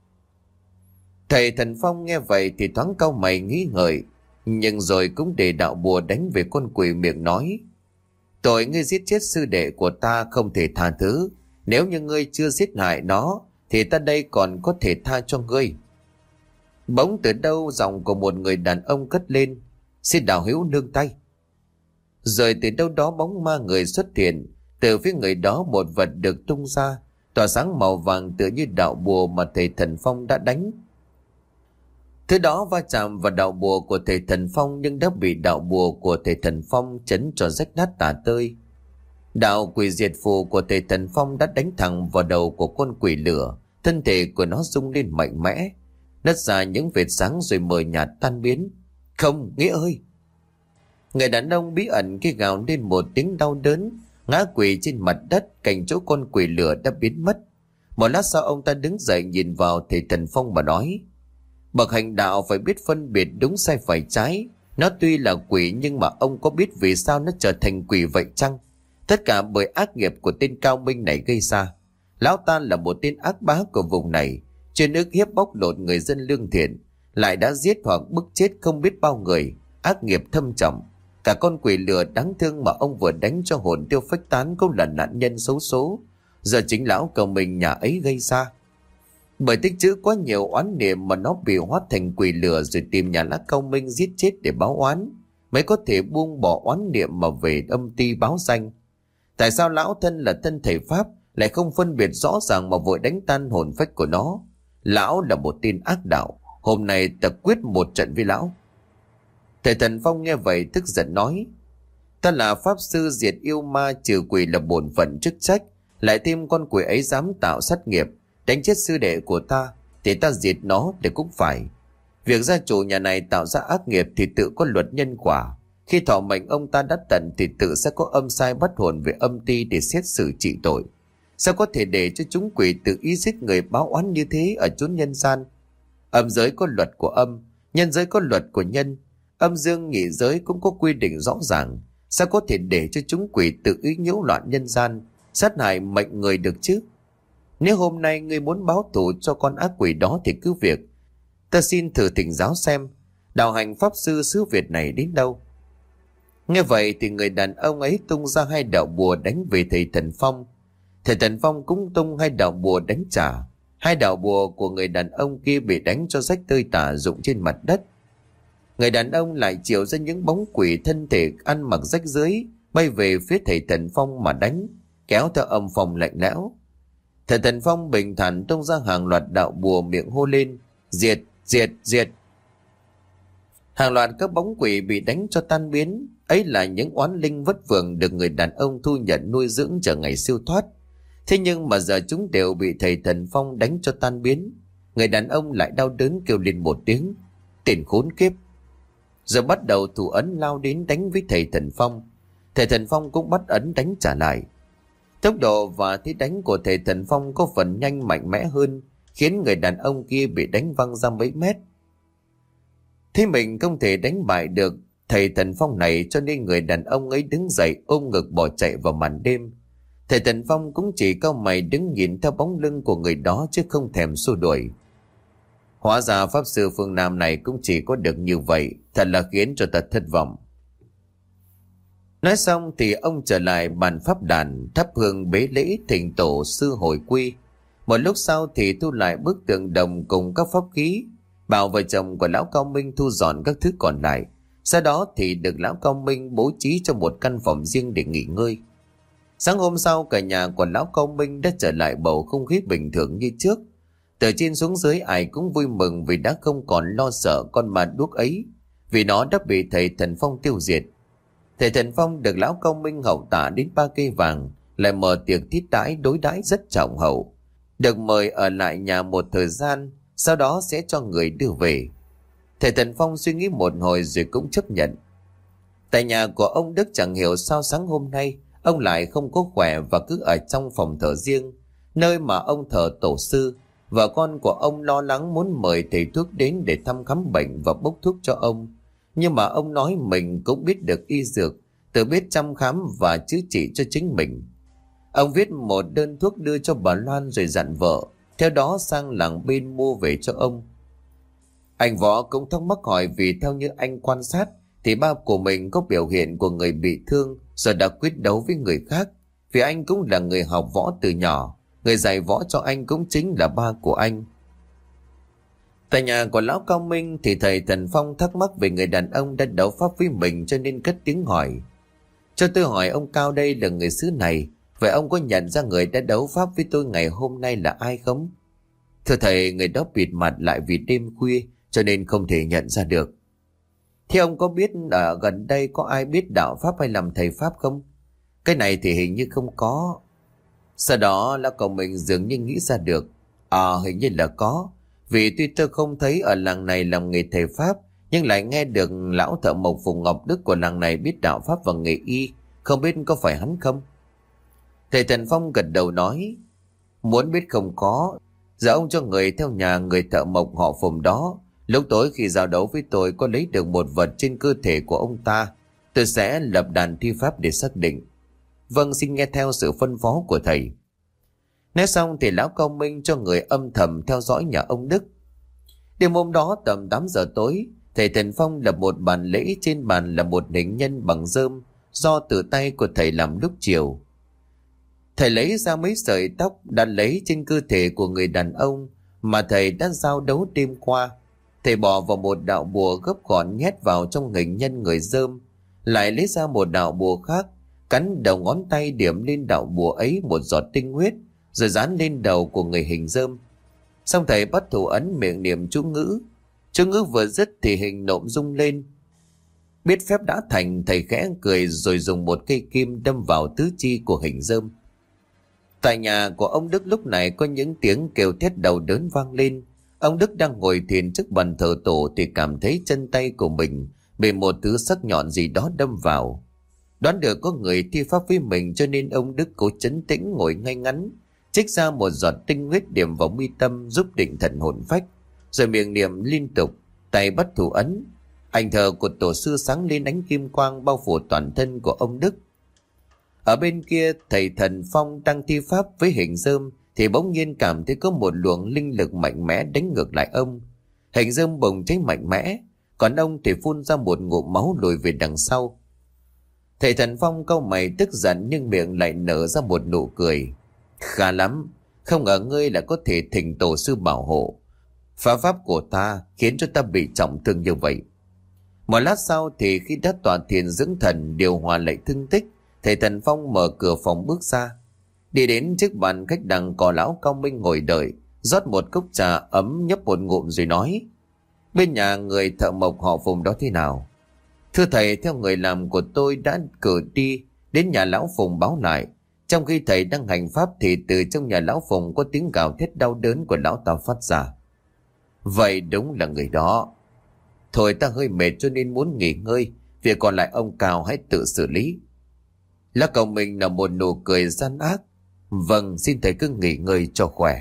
Thầy Thần Phong nghe vậy thì thoáng cau mày nghĩ ngợi, nhưng rồi cũng để đạo bùa đánh về con quỷ, miệng nói: tội ngươi giết chết sư đệ của ta không thể tha thứ. Nếu như ngươi chưa giết hại nó thì ta đây còn có thể tha cho ngươi. Bỗng từ đâu giọng của một người đàn ông cất lên: xin đạo hữu nương tay. Rồi từ đâu đó bóng ma người xuất hiện. Từ phía người đó một vật được tung ra, tỏa sáng màu vàng tựa như đạo bùa mà thầy Thần Phong đã đánh. Thứ đó va chạm vào đạo bùa của thầy Thần Phong nhưng đã bị đạo bùa của thầy Thần Phong chấn cho rách nát tả tơi. Đạo quỷ diệt phù của thầy Thần Phong đã đánh thẳng vào đầu của con quỷ lửa. Thân thể của nó rung lên mạnh mẽ, nứt ra những vệt sáng rồi mờ nhạt tan biến. Không, Nghĩa ơi! Người đàn ông bí ẩn kia gào lên một tiếng đau đớn, ngã quỵ trên mặt đất cạnh chỗ con quỷ lửa đã biến mất. Một lát sau ông ta đứng dậy nhìn vào thầy Thần Phong mà nói: bậc hành đạo phải biết phân biệt đúng sai phải trái. Nó tuy là quỷ nhưng mà ông có biết vì sao nó trở thành quỷ vậy chăng? Tất cả bởi ác nghiệp của tên Cao Minh này gây ra. Lão ta là một tên ác bá của vùng này, chuyên ức hiếp bóc lột người dân lương thiện, lại đã giết hoặc bức chết không biết bao người, ác nghiệp thâm trọng. Cả con quỷ lửa đáng thương mà ông vừa đánh cho hồn tiêu phách tán cũng là nạn nhân xấu số, giờ chính lão Cao Minh nhà ấy gây ra. Bởi tích trữ quá nhiều oán niệm mà nó bị hóa thành quỷ lửa rồi tìm nhà lão Cao Minh giết chết để báo oán, mới có thể buông bỏ oán niệm mà về âm ty báo danh. Tại sao lão thân là thân thầy Pháp lại không phân biệt rõ ràng mà vội đánh tan hồn phách của nó? Lão là một tên ác đạo, hôm nay ta quyết một trận với lão. Thầy Thần Phong nghe vậy tức giận nói: ta là pháp sư diệt yêu ma trừ quỷ là bổn phận chức trách, lại thêm con quỷ ấy dám tạo sát nghiệp đánh chết sư đệ của ta thì ta diệt nó để cũng phải. Việc gia chủ nhà này tạo ra ác nghiệp thì tự có luật nhân quả. Khi thọ mệnh ông ta đã tận thì tự sẽ có âm sai bắt hồn về âm ty để xét xử trị tội. Sao có thể để cho chúng quỷ tự ý giết người báo oán như thế ở chốn nhân gian? Âm giới có luật của âm, nhân giới có luật của nhân, âm dương nhị giới cũng có quy định rõ ràng. Sao có thể để cho chúng quỷ tự ý nhiễu loạn nhân gian, sát hại mệnh người được chứ? Nếu hôm nay ngươi muốn báo thù cho con ác quỷ đó thì cứ việc. Ta xin thử thỉnh giáo xem đạo hành pháp sư xứ Việt này đến đâu. Nghe vậy thì người đàn ông ấy tung ra hai đạo bùa đánh về thầy Thần Phong. Thầy Thần Phong cũng tung hai đạo bùa đánh trả. Hai đạo bùa của người đàn ông kia bị đánh cho rách tơi tả rụng trên mặt đất. Người đàn ông lại chiều ra những bóng quỷ thân thể ăn mặc rách rưới bay về phía thầy Thần Phong mà đánh, kéo theo âm phong lạnh lẽo. Thầy Thần Phong bình thản tung ra hàng loạt đạo bùa, miệng hô lên: diệt, diệt, diệt. Hàng loạt các bóng quỷ bị đánh cho tan biến. Ấy là những oán linh vất vưởng được người đàn ông thu nhận nuôi dưỡng chờ ngày siêu thoát. Thế nhưng mà giờ chúng đều bị thầy Thần Phong đánh cho tan biến. Người đàn ông lại đau đớn kêu lên một tiếng: tên khốn kiếp! Giờ bắt đầu thủ ấn lao đến đánh với thầy Thần Phong. Thầy Thần Phong cũng bắt ấn đánh trả lại. Tốc độ và thế đánh của thầy Thần Phong có phần nhanh mạnh mẽ hơn, khiến người đàn ông kia bị đánh văng ra mấy mét. Thế mình không thể đánh bại được thầy Thần Phong này, cho nên người đàn ông ấy đứng dậy ôm ngực bỏ chạy vào màn đêm. Thầy Thần Phong cũng chỉ cau mày đứng nhìn theo bóng lưng của người đó chứ không thèm xua đuổi. Hóa ra pháp sư phương Nam này cũng chỉ có được như vậy, thật là khiến cho ta thất vọng. Nói xong thì ông trở lại bàn pháp đàn, thắp hương bế lễ thỉnh tổ sư hồi quy. Một lúc sau thì thu lại bức tượng đồng cùng các pháp khí, bảo vợ chồng của lão Cao Minh thu dọn các thứ còn lại. Sau đó thì được lão Cao Minh bố trí cho một căn phòng riêng để nghỉ ngơi. Sáng hôm sau cả nhà của lão Cao Minh đã trở lại bầu không khí bình thường như trước. Từ trên xuống dưới ai cũng vui mừng vì đã không còn lo sợ con ma đuốc ấy, vì nó đã bị thầy Thần Phong tiêu diệt. Thầy Thần Phong được lão Cao Minh hậu tạ đến ba cây vàng, lại mở tiệc thiết đãi đối đãi rất trọng hậu. Được mời ở lại nhà một thời gian, sau đó sẽ cho người đưa về. Thầy Thần Phong suy nghĩ một hồi rồi cũng chấp nhận. Tại nhà của ông Đức chẳng hiểu sao sáng hôm nay ông lại không có khỏe và cứ ở trong phòng thờ riêng, nơi mà ông thờ tổ sư. Vợ con của ông lo lắng muốn mời thầy thuốc đến để thăm khám bệnh và bốc thuốc cho ông. Nhưng mà ông nói mình cũng biết được y dược, tự biết chăm khám và chữa trị cho chính mình. Ông viết một đơn thuốc đưa cho bà Loan rồi dặn vợ, theo đó sang làng bên mua về cho ông. Anh Võ cũng thắc mắc hỏi vì theo như anh quan sát thì ba của mình có biểu hiện của người bị thương rồi đã quyết đấu với người khác. Vì anh cũng là người học võ từ nhỏ, người dạy võ cho anh cũng chính là ba của anh. Tại nhà của lão Cao Minh thì thầy Thần Phong thắc mắc về người đàn ông đã đấu pháp với mình, cho nên cất tiếng hỏi: Cho tôi hỏi ông Cao đây là người xứ này, vậy ông có nhận ra người đã đấu pháp với tôi ngày hôm nay là ai không? Thưa thầy, người đó bịt mặt lại vì đêm khuya cho nên không thể nhận ra được. Thế ông có biết ở gần đây có ai biết đạo pháp hay làm thầy pháp không? Cái này thì hình như không có. Sau đó lão Cao Minh dường như nghĩ ra được: À, hình như là có. Vì tuy tôi không thấy ở làng này làm nghề thầy pháp, nhưng lại nghe được lão thợ mộc Phùng Ngọc Đức của làng này biết đạo pháp và nghề y. Không biết có phải hắn không? Thầy Thần Phong gật đầu nói: Muốn biết không có. Giờ ông cho người theo nhà người thợ mộc họ Phùng đó. Lúc tối khi giao đấu với tôi có lấy được một vật trên cơ thể của ông ta, tôi sẽ lập đàn thi pháp để xác định. Vâng, xin nghe theo sự phân phó của thầy. Nói xong thì lão Cao Minh cho người âm thầm theo dõi nhà ông Đức. Đêm hôm đó tầm tám giờ tối, thầy Thần Phong lập một bàn lễ, trên bàn là một hình nhân bằng rơm do tự tay của thầy làm lúc chiều. Thầy lấy ra mấy sợi tóc đã lấy trên cơ thể của người đàn ông mà thầy đã giao đấu đêm qua. Thầy bỏ vào một đạo bùa gấp gọn nhét vào trong hình nhân người rơm, lại lấy ra một đạo bùa khác, cắn đầu ngón tay điểm lên đạo bùa ấy một giọt tinh huyết, rồi dán lên đầu của người hình rơm. Xong thầy bắt thủ ấn miệng niệm chú ngữ. Chú ngữ vừa dứt thì hình nộm rung lên. Biết phép đã thành, thầy khẽ cười rồi dùng một cây kim đâm vào tứ chi của hình rơm. Tại nhà của ông Đức lúc này có những tiếng kêu thét đau đớn vang lên. Ông Đức đang ngồi thiền trước bàn thờ tổ thì cảm thấy chân tay của mình bị một thứ sắc nhọn gì đó đâm vào. Đoán được có người thi pháp với mình cho nên ông Đức cố trấn tĩnh ngồi ngay ngắn, trích ra một giọt tinh huyết điểm vào mi tâm giúp định thần hồn phách, rồi miệng niệm liên tục, tay bắt thủ ấn. Ảnh thờ của tổ sư sáng lên ánh kim quang bao phủ toàn thân của ông Đức. Ở bên kia, thầy Thần Phong đang thi pháp với hình rơm thì bỗng nhiên cảm thấy có một luồng linh lực mạnh mẽ đánh ngược lại ông. Hình rơm bùng cháy mạnh mẽ, còn ông thì phun ra một ngụm máu lùi về đằng sau. Thầy Thần Phong cau mày tức giận nhưng miệng lại nở ra một nụ cười. Khá lắm, không ngờ ngươi là có thể thỉnh tổ sư bảo hộ. Phá pháp của ta khiến cho ta bị trọng thương như vậy. Một lát sau thì khi đã tọa thiền dưỡng thần điều hòa lại thương tích, thầy Thần Phong mở cửa phòng bước ra, đi đến trước bàn khách đằng có lão Cao Minh ngồi đợi, rót một cốc trà ấm nhấp một ngụm rồi nói: Bên nhà người thợ mộc họ Phùng đó thế nào? Thưa thầy, theo người làm của tôi đã cử đi đến nhà lão Phùng báo lại, trong khi thầy đang hành pháp thì từ trong nhà lão Phùng có tiếng gào thét đau đớn của lão ta phát ra. Vậy đúng là người đó. Thôi ta hơi mệt cho nên muốn nghỉ ngơi, việc còn lại ông Cao hãy tự xử lý. Lão Cao Minh là một nụ cười gian ác. Vâng, xin thầy cứ nghỉ ngơi cho khỏe.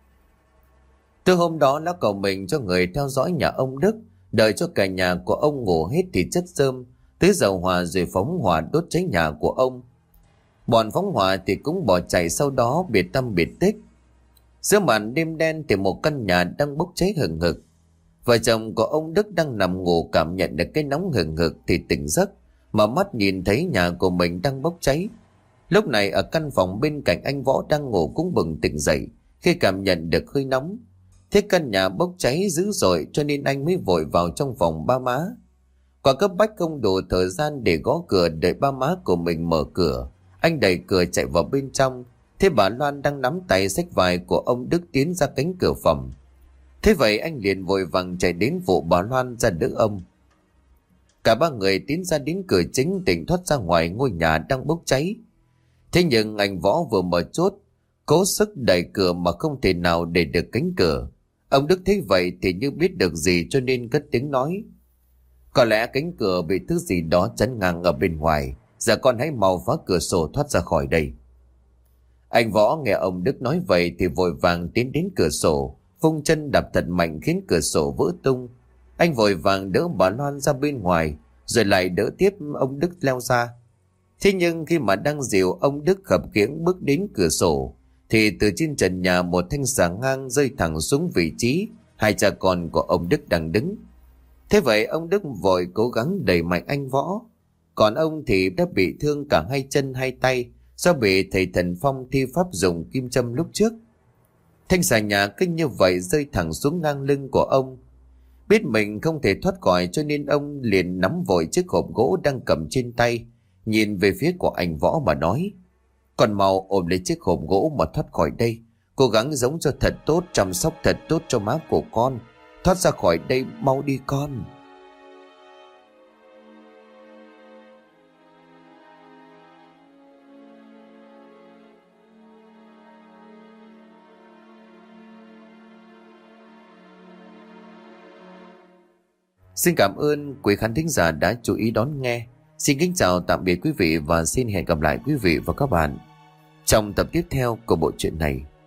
Từ hôm đó lão Cao Minh cho người theo dõi nhà ông Đức, đợi cho cả nhà của ông ngủ hết thì chất rơm tưới dầu hỏa rồi phóng hỏa đốt cháy nhà của ông. Bọn phóng hỏa thì cũng bỏ chạy sau đó biệt tâm biệt tích. Giữa màn đêm đen thì một căn nhà đang bốc cháy hừng hực. Vợ chồng của ông Đức đang nằm ngủ cảm nhận được cái nóng hừng hực thì tỉnh giấc, mà mắt nhìn thấy nhà của mình đang bốc cháy. Lúc này ở căn phòng bên cạnh anh Võ đang ngủ cũng bừng tỉnh dậy khi cảm nhận được hơi nóng. Thế căn nhà bốc cháy dữ dội cho nên anh mới vội vào trong phòng ba má. Quả cấp bách không đủ thời gian để gõ cửa đợi ba má của mình mở cửa. Anh đẩy cửa chạy vào bên trong, thế bà Loan đang nắm tay xách vải của ông Đức tiến ra cánh cửa phòng. Thế vậy anh liền vội vàng chạy đến phụ bà Loan ra đỡ ông. Cả ba người tiến ra đến cửa chính tỉnh thoát ra ngoài ngôi nhà đang bốc cháy. Thế nhưng anh Võ vừa mở chốt, cố sức đẩy cửa mà không thể nào để được cánh cửa. Ông Đức thấy vậy thì như biết được gì cho nên cất tiếng nói: Có lẽ cánh cửa bị thứ gì đó chắn ngang ở bên ngoài. Giờ con hãy mau phá cửa sổ thoát ra khỏi đây. Anh Võ nghe ông Đức nói vậy thì vội vàng tiến đến cửa sổ, vung chân đạp thật mạnh khiến cửa sổ vỡ tung. Anh vội vàng đỡ bà Loan ra bên ngoài, rồi lại đỡ tiếp ông Đức leo ra. Thế nhưng khi mà đang dìu ông Đức khập khiễng bước đến cửa sổ, thì từ trên trần nhà một thanh xà ngang rơi thẳng xuống vị trí hai cha con của ông Đức đang đứng. Thế vậy ông Đức vội cố gắng đẩy mạnh anh Võ, còn ông thì đã bị thương cả hai chân hai tay do bị thầy Thần Phong thi pháp dùng kim châm lúc trước. Thanh xà nhà cứ như vậy rơi thẳng xuống ngang lưng của ông. Biết mình không thể thoát khỏi cho nên ông liền nắm vội chiếc hộp gỗ đang cầm trên tay, nhìn về phía của anh Võ mà nói: "Con mau ôm lấy chiếc hộp gỗ mà thoát khỏi đây. Cố gắng giống cho thật tốt, chăm sóc thật tốt cho má của con. Thoát ra khỏi đây mau đi con." Xin cảm ơn quý khán thính giả đã chú ý đón nghe. Xin kính chào tạm biệt quý vị và xin hẹn gặp lại quý vị và các bạn trong tập tiếp theo của bộ truyện này.